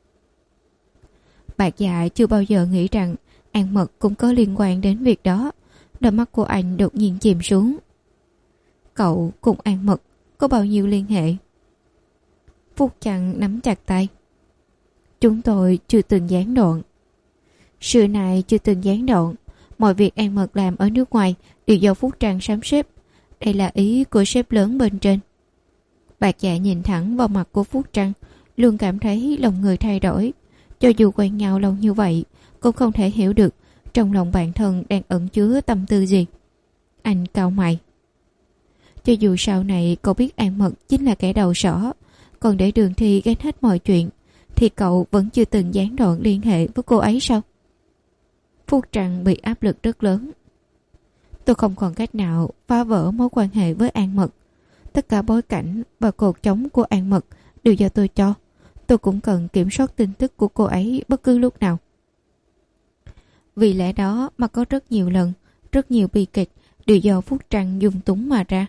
Bạc Dạ chưa bao giờ nghĩ rằng An Mật cũng có liên quan đến việc đó. Đôi mắt của anh đột nhiên chìm xuống. Cậu cùng An Mật có bao nhiêu liên hệ? Phúc Trăng nắm chặt tay. Chúng tôi chưa từng gián đoạn. Sự này chưa từng gián đoạn. Mọi việc An Mật làm ở nước ngoài đều do Phúc Trăng sắp xếp. Đây là ý của sếp lớn bên trên. Bạc Dạ nhìn thẳng vào mặt của Phúc Trăng, luôn cảm thấy lòng người thay đổi. Cho dù quen nhau lâu như vậy, cũng không thể hiểu được trong lòng bản thân đang ẩn chứa tâm tư gì. Anh cau mày. Cho dù sau này cậu biết An Mật chính là kẻ đầu sỏ, còn để Đường Thi gánh hết mọi chuyện, thì cậu vẫn chưa từng gián đoạn liên hệ với cô ấy sao? Phúc Trăng bị áp lực rất lớn. Tôi không còn cách nào phá vỡ mối quan hệ với An Mật. Tất cả bối cảnh và cột chống của An Mật đều do tôi cho. Tôi cũng cần kiểm soát tin tức của cô ấy bất cứ lúc nào. Vì lẽ đó mà có rất nhiều lần, rất nhiều bi kịch đều do Phúc Trăng dung túng mà ra.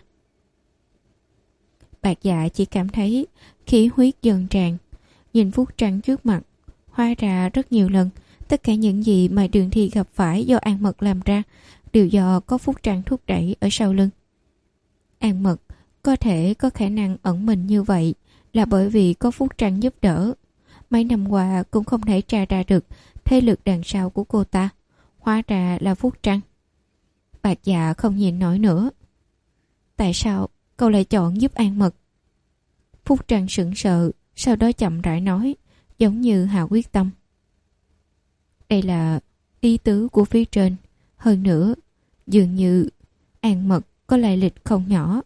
Bạc Dạ chỉ cảm thấy khí huyết dần tràn. Nhìn Phúc Trăng trước mặt, hóa ra rất nhiều lần tất cả những gì mà Đường Thi gặp phải do An Mật làm ra đều do có Phúc Trăng thúc đẩy ở sau lưng. An Mật có thể có khả năng ẩn mình như vậy là bởi vì có Phúc Trăng giúp đỡ. Mấy năm qua cũng không thể tra ra được thế lực đằng sau của cô ta. Hóa ra là Phúc Trăng. Bạc Dạ không nhìn nổi nữa. Tại sao cậu lại chọn giúp An Mật? Phúc Trăng sững sờ, sau đó chậm rãi nói, giống như hạ quyết tâm. Đây là ý tứ của phía trên. Hơn nữa, dường như An Mật có lai lịch không nhỏ.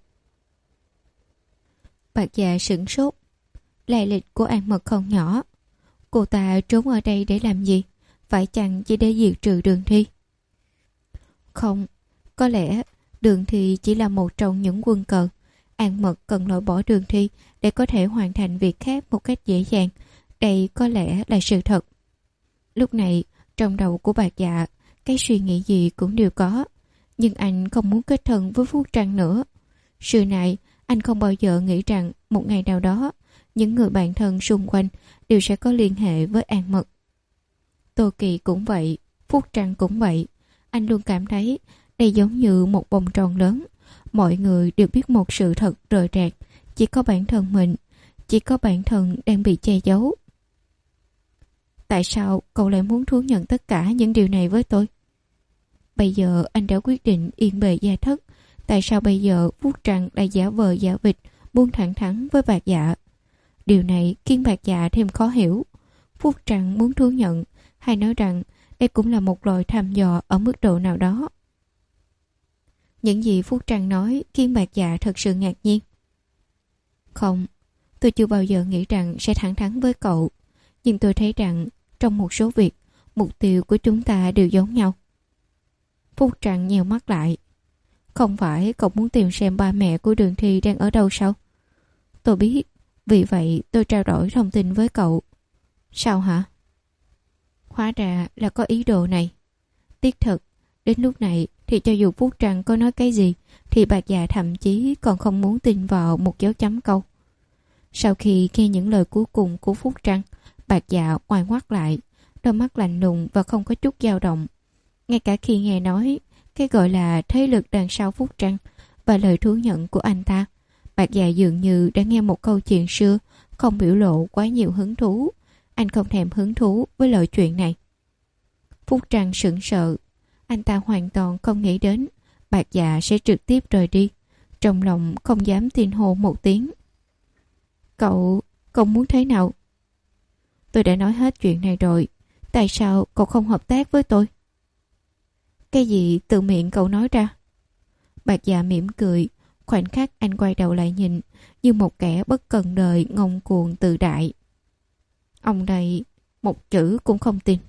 Bạc Dạ sửng sốt. Lai lịch của An Mật không nhỏ. Cô ta trốn ở đây để làm gì? Phải chăng chỉ để diệt trừ Đường Thi? Không, có lẽ Đường Thi chỉ là một trong những quân cờ. An Mật cần loại bỏ Đường Thi để có thể hoàn thành việc khác một cách dễ dàng. Đây có lẽ là sự thật. Lúc này, trong đầu của Bạc Dạ, cái suy nghĩ gì cũng đều có. Nhưng anh không muốn kết thân với Phúc Trăng nữa. Xưa này, anh không bao giờ nghĩ rằng một ngày nào đó, những người bạn thân xung quanh đều sẽ có liên hệ với An Mật. Tô Kỳ cũng vậy, Phúc Trăng cũng vậy. Anh luôn cảm thấy đây giống như một vòng tròn lớn. Mọi người đều biết một sự thật rời rạc. Chỉ có bản thân mình, chỉ có bản thân đang bị che giấu. Tại sao cậu lại muốn thú nhận tất cả những điều này với tôi? Bây giờ anh đã quyết định yên bề gia thất. Tại sao bây giờ Phúc Trăng lại giả vờ giả vịt, buông thẳng thắn với Bạc Dạ? Điều này khiến Bạc Dạ thêm khó hiểu. Phúc Trăng muốn thú nhận, hay nói rằng đây cũng là một loại thăm dò ở mức độ nào đó. Những gì Phúc Trăng nói khiến Bạc Dạ thật sự ngạc nhiên. Không, tôi chưa bao giờ nghĩ rằng sẽ thẳng thắn với cậu. Nhưng tôi thấy rằng trong một số việc, mục tiêu của chúng ta đều giống nhau. Phúc Trăng nheo mắt lại. Không phải cậu muốn tìm xem ba mẹ của Đường Thi đang ở đâu sao? Tôi biết, vì vậy tôi trao đổi thông tin với cậu. Sao hả? Hóa ra là có ý đồ này. Tiếc thật, đến lúc này thì cho dù Phúc Trăng có nói cái gì thì Bạc Dạ thậm chí còn không muốn tin vào một dấu chấm câu. Sau khi nghe những lời cuối cùng của Phúc Trăng, Bạc Dạ ngoái ngoắt lại, đôi mắt lạnh lùng và không có chút dao động. Ngay cả khi nghe nói cái gọi là thế lực đằng sau Phúc Trăng và lời thú nhận của anh ta, Bạc Dạ dường như đã nghe một câu chuyện xưa, không biểu lộ quá nhiều hứng thú. Anh không thèm hứng thú với lời chuyện này. Phúc Trăng sững sờ. Anh ta hoàn toàn không nghĩ đến Bạc Dạ sẽ trực tiếp rời đi. Trong lòng không dám tin hô một tiếng. Cậu, cậu muốn thế nào? Tôi đã nói hết chuyện này rồi. Tại sao cậu không hợp tác với tôi? Cái gì từ miệng cậu nói ra? Bạc Dạ mỉm cười. Khoảnh khắc anh quay đầu lại nhìn, như một kẻ bất cần đời ngông cuồng tự đại. Ông đây một chữ cũng không tin.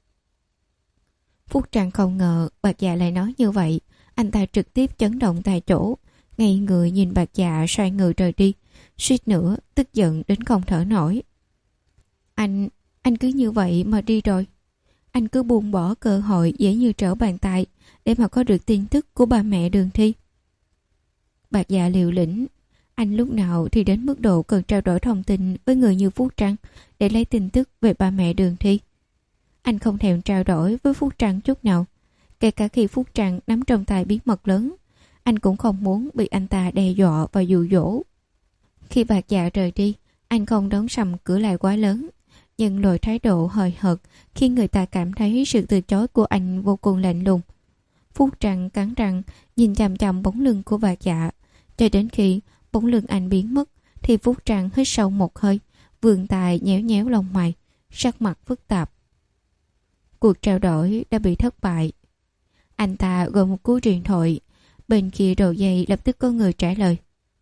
Phúc Trăng không ngờ Bạc Dạ lại nói như vậy. Anh ta trực tiếp chấn động tại chỗ, ngay người nhìn Bạc Dạ xoay người rời đi, suýt nữa tức giận đến không thở nổi. Anh, anh cứ như vậy mà đi rồi. Anh cứ buông bỏ cơ hội dễ như trở bàn tay để mà có được tin tức của ba mẹ Đường Thi. Bạc Dạ liều lĩnh. Anh lúc nào thì đến mức độ cần trao đổi thông tin với người như Phúc Trăng để lấy tin tức về ba mẹ Đường Thi. Anh không thèm trao đổi với Phúc Trăng chút nào. Kể cả khi Phúc Trăng nắm trong tay bí mật lớn, anh cũng không muốn bị anh ta đe dọa và dụ dỗ. Khi Bạc Dạ rời đi, anh không đóng sầm cửa lại quá lớn, nhưng loại thái độ hời hợt khiến người ta cảm thấy sự từ chối của anh vô cùng lạnh lùng. Phúc Trăng cắn răng nhìn chằm chằm bóng lưng của Bạc Dạ, cho đến khi bóng lưng anh biến mất thì Phúc Trăng hít sâu một hơi, vươn tay nhéo nhéo lông mày, sắc mặt phức tạp. Cuộc trao đổi đã bị thất bại. Anh ta gọi một cú điện thoại. Bên kia đầu dây lập tức có người trả lời.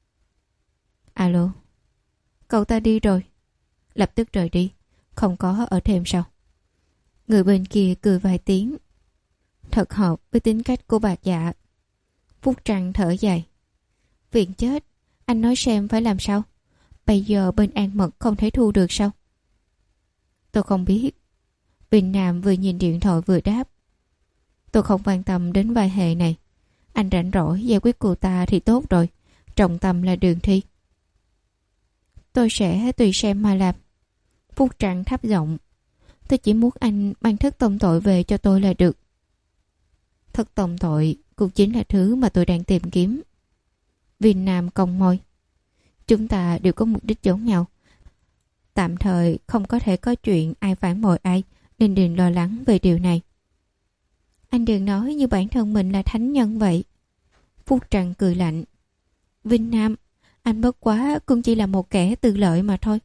Alo. Cậu ta đi rồi. Lập tức rời đi. Không có ở thêm sao? Người bên kia cười vài tiếng. Thật hợp với tính cách của Bạc Dạ. Phúc Trăng thở dài. Viện chết. Anh nói xem phải làm sao? Bây giờ bên An Mật không thể thu được sao? Tôi không biết. Bình Nam vừa nhìn điện thoại vừa đáp. Tôi không quan tâm đến vai hệ này. Anh rảnh rỗi giải quyết cô ta thì tốt rồi. Trọng tâm là Đường Thi. Tôi sẽ tùy xem mà làm. Phúc Trăng thấp giọng. Tôi chỉ muốn anh mang thất tông tội về cho tôi là được. Thất tông tội cũng chính là thứ mà tôi đang tìm kiếm. Bình Nam cong môi. Chúng ta đều có mục đích giống nhau. Tạm thời không có thể có chuyện ai phản bội ai, nên đừng lo lắng về điều này. Anh đừng nói như bản thân mình là thánh nhân vậy. Phúc Trăng cười lạnh. Vinh Nam, anh bất quá cũng chỉ là một kẻ tư lợi mà thôi.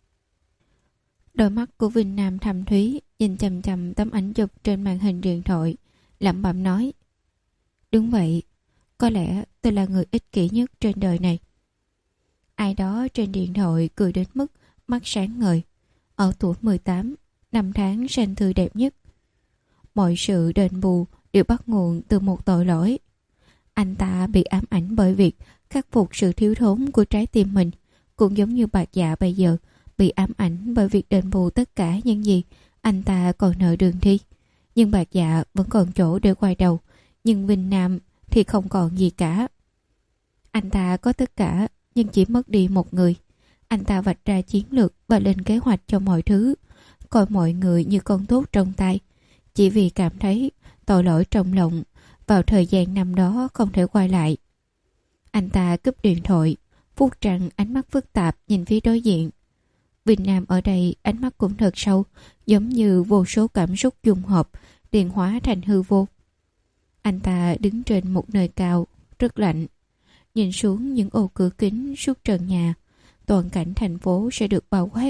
Đôi mắt của Vinh Nam thầm thúy, nhìn chằm chằm tấm ảnh chụp trên màn hình điện thoại, lẩm bẩm nói. Đúng vậy, có lẽ tôi là người ích kỷ nhất trên đời này. Ai đó trên điện thoại cười đến mức mắt sáng ngời. Ở tuổi mười tám, năm tháng sinh thư đẹp nhất. Mọi sự đền bù đều bắt nguồn từ một tội lỗi. Anh ta bị ám ảnh bởi việc khắc phục sự thiếu thốn của trái tim mình, cũng giống như Bạc Dạ bây giờ bị ám ảnh bởi việc đền bù tất cả những gì anh ta còn nợ Đường Thi. Nhưng Bạc Dạ vẫn còn chỗ để quay đầu, nhưng Vinh Nam thì không còn gì cả. Anh ta có tất cả nhưng chỉ mất đi một người. Anh ta vạch ra chiến lược và lên kế hoạch cho mọi thứ, coi mọi người như con tốt trong tay, chỉ vì cảm thấy tội lỗi trong lòng vào thời gian năm đó không thể quay lại. Anh ta cúp điện thoại. Phúc Trăng ánh mắt phức tạp nhìn phía đối diện. Vinh Nam ở đây ánh mắt cũng thật sâu, giống như vô số cảm xúc dung hợp liền hóa thành hư vô. Anh ta đứng trên một nơi cao, rất lạnh, nhìn xuống những ô cửa kính suốt trần nhà, toàn cảnh thành phố sẽ được bao quát.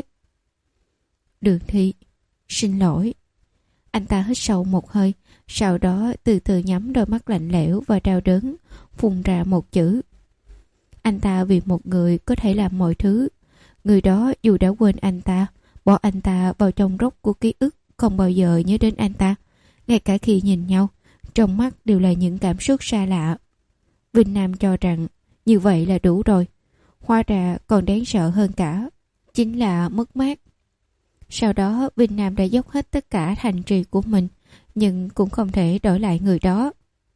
Đường Thi, xin lỗi. Anh ta hít sâu một hơi, sau đó từ từ nhắm đôi mắt lạnh lẽo và đau đớn, phun ra một chữ. Anh ta vì một người có thể làm mọi thứ. Người đó dù đã quên anh ta, bỏ anh ta vào trong rốc của ký ức, không bao giờ nhớ đến anh ta. Ngay cả khi nhìn nhau, trong mắt đều là những cảm xúc xa lạ. Vinh Nam cho rằng như vậy là đủ rồi. Hóa ra còn đáng sợ hơn cả chính là mất mát. Sau đó Vinh Nam đã dốc hết tất cả thành trì của mình, nhưng cũng không thể đổi lại người đó.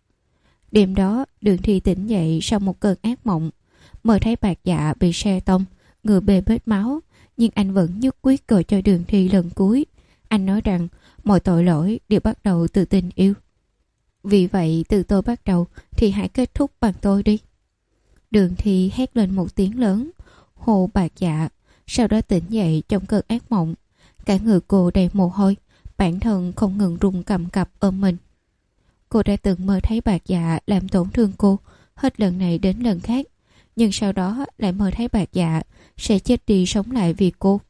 Đêm đó Đường Thi tỉnh dậy sau một cơn ác mộng, mơ thấy Bạc Dạ bị xe tông, người bê bết máu, nhưng anh vẫn nhất quyết gọi cho Đường Thi lần cuối. Anh nói rằng mọi tội lỗi đều bắt đầu từ tình yêu. Vì vậy từ tôi bắt đầu thì hãy kết thúc bằng tôi đi. Đường Thi hét lên một tiếng lớn, hô Bạc Dạ, sau đó tỉnh dậy trong cơn ác mộng. Cả người cô đầy mồ hôi, bản thân không ngừng run cầm cập ôm mình. Cô đã từng mơ thấy Bạc Dạ làm tổn thương cô hết lần này đến lần khác, nhưng sau đó lại mơ thấy Bạc Dạ sẽ chết đi sống lại vì cô.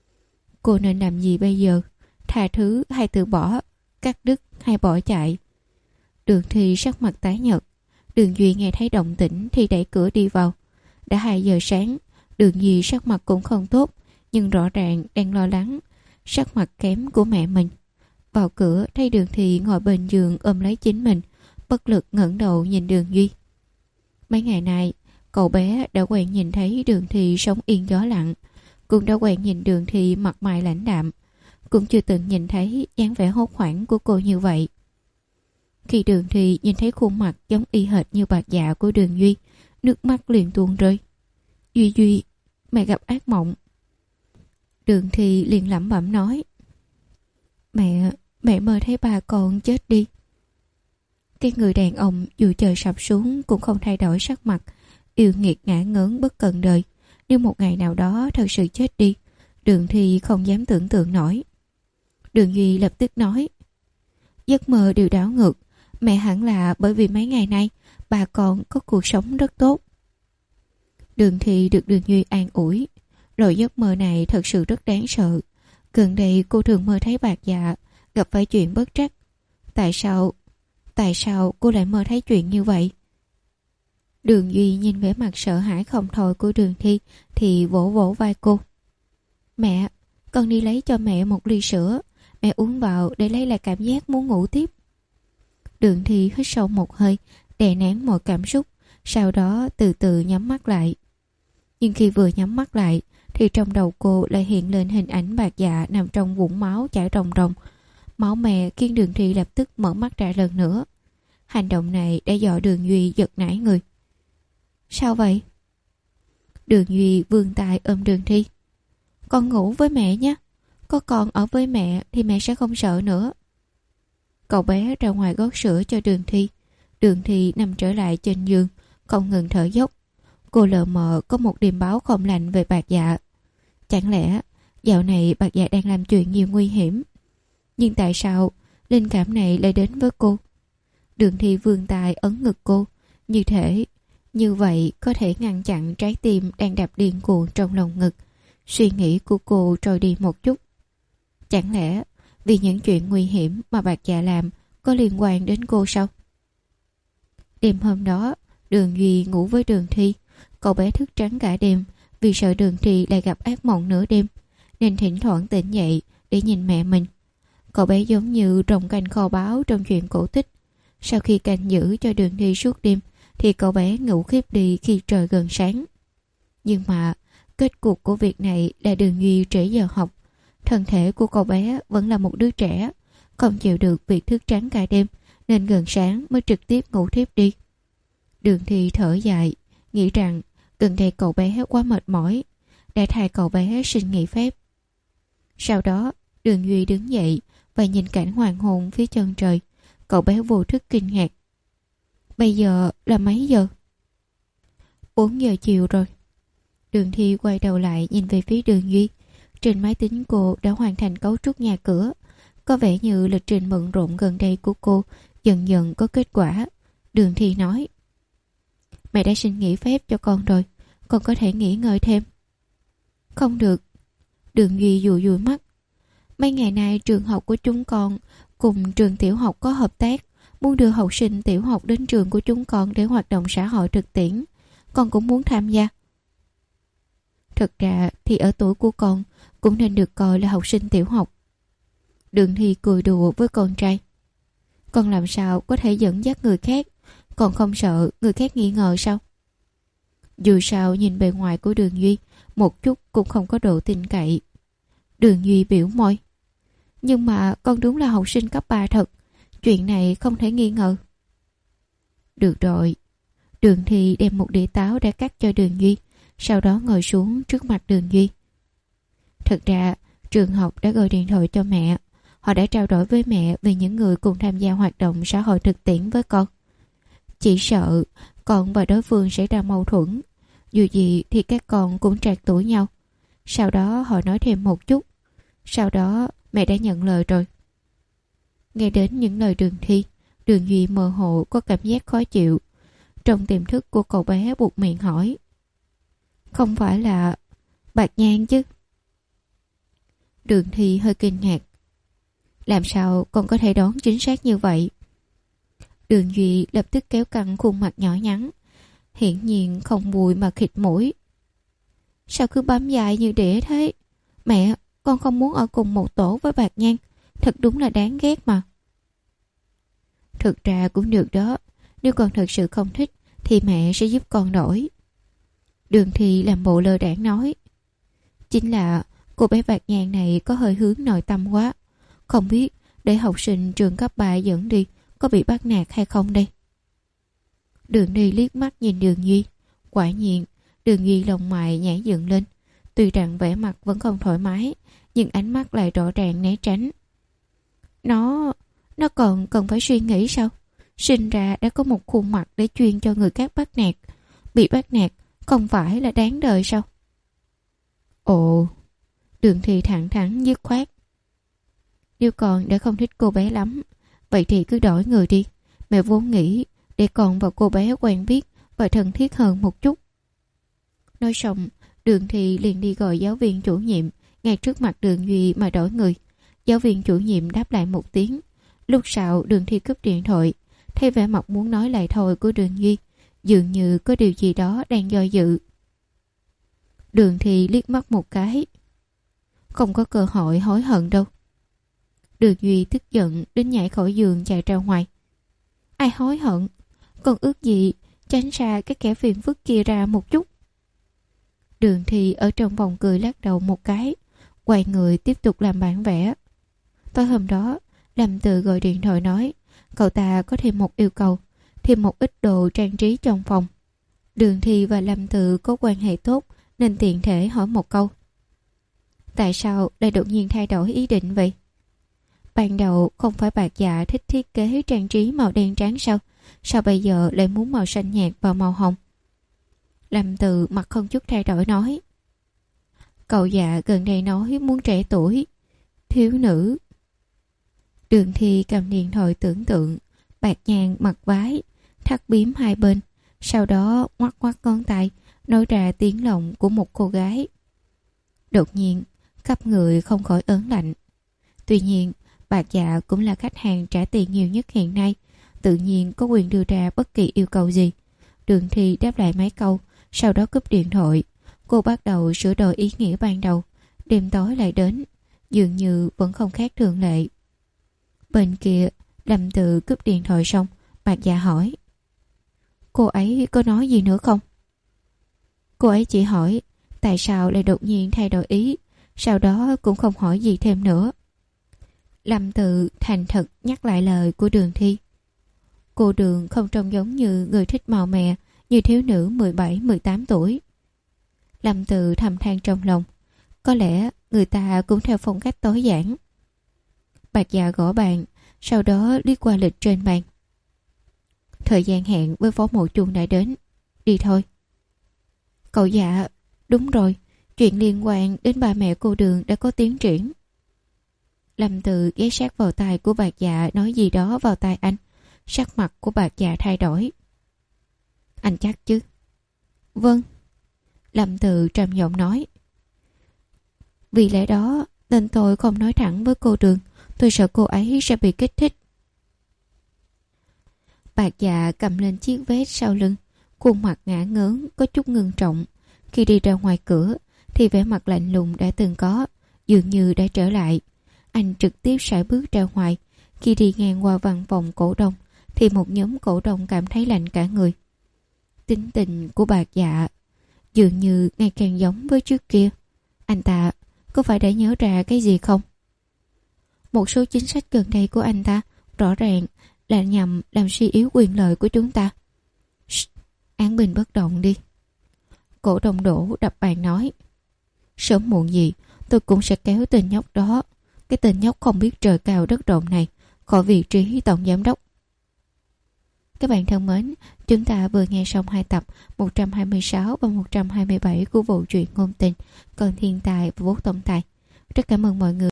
Cô nên làm gì bây giờ? Tha thứ hay từ bỏ? Cắt đứt hay bỏ chạy? Đường Thi sắc mặt tái nhợt. Đường Duy nghe thấy động tĩnh thì đẩy cửa đi vào. Đã hai giờ sáng, Đường Duy sắc mặt cũng không tốt, nhưng rõ ràng đang lo lắng sắc mặt kém của mẹ mình. Vào cửa thấy Đường Thi ngồi bên giường ôm lấy chính mình, bất lực ngẩng đầu nhìn Đường Duy. Mấy ngày nay cậu bé đã quen nhìn thấy Đường Thi sống yên gió lặng, cũng đã quen nhìn Đường Thi mặt mày lãnh đạm, cũng chưa từng nhìn thấy dáng vẻ hốt hoảng của cô như vậy. Khi Đường Thi nhìn thấy khuôn mặt giống y hệt như Bạc Dạ của Đường Duy, nước mắt liền tuôn rơi. Duy Duy, mẹ gặp ác mộng. Đường Thi liền lẩm bẩm nói, Mẹ, mẹ mơ thấy ba con chết đi. Cái người đàn ông dù trời sập xuống cũng không thay đổi sắc mặt, yêu nghiệt ngã ngớn bất cần đời. Nếu một ngày nào đó thật sự chết đi, Đường Thi không dám tưởng tượng nổi. Đường Duy lập tức nói, giấc mơ đều đảo ngược, mẹ hẳn là bởi vì mấy ngày nay bà con có cuộc sống rất tốt. Đường Thi được Đường Duy an ủi. Loại giấc mơ này thật sự rất đáng sợ. Gần đây cô thường mơ thấy Bạc Dạ gặp phải chuyện bất trắc. Tại sao, tại sao cô lại mơ thấy chuyện như vậy? Đường Duy nhìn vẻ mặt sợ hãi không thôi của Đường Thi thì vỗ vỗ vai cô. Mẹ, con đi lấy cho mẹ một ly sữa, mẹ uống vào để lấy lại cảm giác muốn ngủ tiếp. Đường Thi hít sâu một hơi, đè nén mọi cảm xúc, sau đó từ từ nhắm mắt lại. Nhưng khi vừa nhắm mắt lại thì trong đầu cô lại hiện lên hình ảnh Bạc Dạ nằm trong vũng máu chảy ròng ròng. Máu me khiến Đường Thi lập tức mở mắt ra lần nữa. Hành động này đã dọa Đường Duy giật nảy người. Sao vậy? Đường Duy vươn tay ôm Đường Thi. Con ngủ với mẹ nhé. Có con ở với mẹ thì mẹ sẽ không sợ nữa. Cậu bé ra ngoài gót sữa cho Đường Thi. Đường Thi nằm trở lại trên giường, không ngừng thở dốc. Cô lờ mờ có một điềm báo không lành về Bạc Dạ. Chẳng lẽ dạo này Bạc Dạ đang làm chuyện nhiều nguy hiểm? Nhưng tại sao linh cảm này lại đến với cô? Đường Thi vươn tay ấn ngực cô, như thể như vậy có thể ngăn chặn trái tim đang đập điên cuồng trong lòng ngực. Suy nghĩ của cô trôi đi một chút. Chẳng lẽ vì những chuyện nguy hiểm mà Bạc Dạ làm có liên quan đến cô sao? Đêm hôm đó, Đường Duy ngủ với Đường Thi. Cậu bé thức trắng cả đêm vì sợ Đường Thi lại gặp ác mộng nửa đêm, nên thỉnh thoảng tỉnh dậy để nhìn mẹ mình. Cậu bé giống như rồng canh kho báu trong chuyện cổ tích. Sau khi canh giữ cho Đường Thi suốt đêm thì cậu bé ngủ khiếp đi khi trời gần sáng. Nhưng mà kết cục của việc này là Đường Duy trễ giờ học. Thân thể của cậu bé vẫn là một đứa trẻ, không chịu được việc thức trắng cả đêm, nên gần sáng mới trực tiếp ngủ thiếp đi. Đường Thi thở dài, nghĩ rằng gần đây cậu bé quá mệt mỏi, đã thay cậu bé xin nghỉ phép. Sau đó, Đường Duy đứng dậy và nhìn cảnh hoàng hôn phía chân trời. Cậu bé vô thức kinh ngạc. Bây giờ là mấy giờ? Bốn giờ chiều rồi. Đường Thi quay đầu lại nhìn về phía Đường Duy. Trên máy tính cô đã hoàn thành cấu trúc nhà cửa. Có vẻ như lịch trình bận rộn gần đây của cô dần dần có kết quả. Đường Thi nói: Mẹ đã xin nghỉ phép cho con rồi, con có thể nghỉ ngơi thêm. Không được. Đường Duy dụi dụi mắt. Mấy ngày nay trường học của chúng con cùng trường tiểu học có hợp tác, muốn đưa học sinh tiểu học đến trường của chúng con để hoạt động xã hội thực tiễn. Con cũng muốn tham gia. Thật ra thì ở tuổi của con cũng nên được coi là học sinh tiểu học. Đường Thi cười đùa với con trai. Con làm sao có thể dẫn dắt người khác, còn không sợ người khác nghi ngờ sao? Dù sao nhìn bề ngoài của Đường Duy một chút cũng không có độ tin cậy. Đường Duy biểu môi. Nhưng mà con đúng là học sinh cấp ba thật, chuyện này không thể nghi ngờ. Được rồi. Đường Thi đem một đĩa táo đã cắt cho Đường Duy, sau đó ngồi xuống trước mặt Đường Duy. Thật ra trường học đã gọi điện thoại cho mẹ. Họ đã trao đổi với mẹ về những người cùng tham gia hoạt động xã hội thực tiễn với con. Chỉ sợ con và đối phương sẽ ra mâu thuẫn. Dù gì thì các con cũng trạc tuổi nhau. Sau đó họ nói thêm một chút. Sau đó mẹ đã nhận lời rồi. Nghe đến những lời Đường Thi, Đường Duy mơ hồ có cảm giác khó chịu. Trong tiềm thức của cậu bé buộc miệng hỏi: Không phải là Bạc Nhan chứ? Đường Thi hơi kinh ngạc. Làm sao con có thể đoán chính xác như vậy? Đường Duy lập tức kéo căng khuôn mặt nhỏ nhắn, hiển nhiên không vui mà khịt mũi. Sao cứ bám dài như đĩa thế? Mẹ, con không muốn ở cùng một tổ với Bạc Nhan. Thật đúng là đáng ghét mà. Thực ra cũng được đó. Nếu con thật sự không thích thì mẹ sẽ giúp con đổi. Đường Thi làm bộ lơ đãng nói. Chính là cô bé Bạc Nhan này có hơi hướng nội tâm quá. Không biết để học sinh trường cấp ba dẫn đi có bị bắt nạt hay không đây? Đường Thi liếc mắt nhìn Đường Duy. Quả nhiên Đường Duy lông mày nhảy dựng lên. Tuy rằng vẻ mặt vẫn không thoải mái, nhưng ánh mắt lại rõ ràng né tránh. Nó... Nó còn cần phải suy nghĩ sao? Sinh ra đã có một khuôn mặt để chuyên cho người khác bắt nạt. Bị bắt nạt không phải là đáng đời sao? Ồ... Đường Thi thẳng thắn dứt khoát. Nếu con đã không thích cô bé lắm, vậy thì cứ đổi người đi. Mẹ vốn nghĩ để con và cô bé quen biết và thân thiết hơn một chút. Nói xong, Đường Thi liền đi gọi giáo viên chủ nhiệm ngay trước mặt Đường Duy mà đổi người. Giáo viên chủ nhiệm đáp lại một tiếng. Lúc sau Đường Thi cúp điện thoại, thấy vẻ mặt muốn nói lại thôi của Đường Duy, dường như có điều gì đó đang do dự. Đường Thi liếc mắt một cái. Không có cơ hội hối hận đâu. Đường Duy tức giận đến nhảy khỏi giường chạy ra ngoài. Ai hối hận? Còn ước gì tránh xa cái kẻ phiền phức kia ra một chút. Đường Thi ở trong vòng cười lắc đầu một cái, quay người tiếp tục làm bản vẽ. Tối hôm đó, Lâm Tự gọi điện thoại nói cậu ta có thêm một yêu cầu, thêm một ít đồ trang trí trong phòng. Đường Thi và Lâm Tự có quan hệ tốt nên tiện thể hỏi một câu. Tại sao lại đột nhiên thay đổi ý định vậy? Ban đầu không phải Bạc Dạ thích thiết kế trang trí màu đen trắng sao? Sao bây giờ lại muốn màu xanh nhạt và màu hồng? Lâm Tự mặt không chút thay đổi nói. Cậu Dạ gần đây nói muốn trẻ tuổi, thiếu nữ. Đường Thi cầm điện thoại tưởng tượng Bạc Nhan mặc váy, thắt bím hai bên, sau đó ngoắc ngoắc ngón tay nói ra tiếng lòng của một cô gái. Đột nhiên khắp người không khỏi ớn lạnh. Tuy nhiên Bạc Dạ cũng là khách hàng trả tiền nhiều nhất hiện nay, tự nhiên có quyền đưa ra bất kỳ yêu cầu gì. Đường Thi đáp lại mấy câu, sau đó cúp điện thoại. Cô bắt đầu sửa đổi ý nghĩa ban đầu. Đêm tối lại đến, dường như vẫn không khác thường lệ. Bên kia, Lâm Tự cúp điện thoại xong, Bạc Dạ hỏi. Cô ấy có nói gì nữa không? Cô ấy chỉ hỏi tại sao lại đột nhiên thay đổi ý, sau đó cũng không hỏi gì thêm nữa. Lâm Tự thành thật nhắc lại lời của Đường Thi. Cô Đường không trông giống như người thích màu mè như thiếu nữ mười bảy mười tám tuổi. Lâm Tự thầm than trong lòng, có lẽ người ta cũng theo phong cách tối giản. Bạc Dạ gõ bàn, sau đó liếc qua lịch trên bàn. Thời gian hẹn với Phó Mộ Chuông đã đến, đi thôi. Cậu Dạ, đúng rồi, chuyện liên quan đến ba mẹ cô Đường đã có tiến triển. Lâm Tự ghé sát vào tai của Bạc Dạ nói gì đó vào tai anh. Sắc mặt của Bạc Dạ thay đổi. Anh chắc chứ? Vâng. Lâm Tự trầm giọng nói. Vì lẽ đó nên tôi không nói thẳng với cô Đường. Tôi sợ cô ấy sẽ bị kích thích. Bạc Dạ cầm lên chiếc vest sau lưng, khuôn mặt ngả ngớn có chút ngưng trọng. Khi đi ra ngoài cửa thì vẻ mặt lạnh lùng đã từng có dường như đã trở lại. Anh trực tiếp sải bước ra ngoài. Khi đi ngang qua văn phòng cổ đông thì một nhóm cổ đông cảm thấy lạnh cả người. Tính tình của Bạc Dạ dường như ngày càng giống với trước kia. Anh ta có phải đã nhớ ra cái gì không? Một số chính sách gần đây của anh ta rõ ràng là nhằm làm suy yếu quyền lợi của chúng ta. Shh, án bình bất động đi. Cổ đông Đỗ đập bàn nói. Sớm muộn gì tôi cũng sẽ kéo tên nhóc đó, cái tên nhóc không biết trời cao đất rộng này, khỏi vị trí tổng giám đốc. Các bạn thân mến, chúng ta vừa nghe xong hai tập một trăm hai mươi sáu và một trăm hai mươi bảy của bộ truyện ngôn tình Còn Thiên Tài và Bố Tổng Tài. Rất cảm ơn mọi người.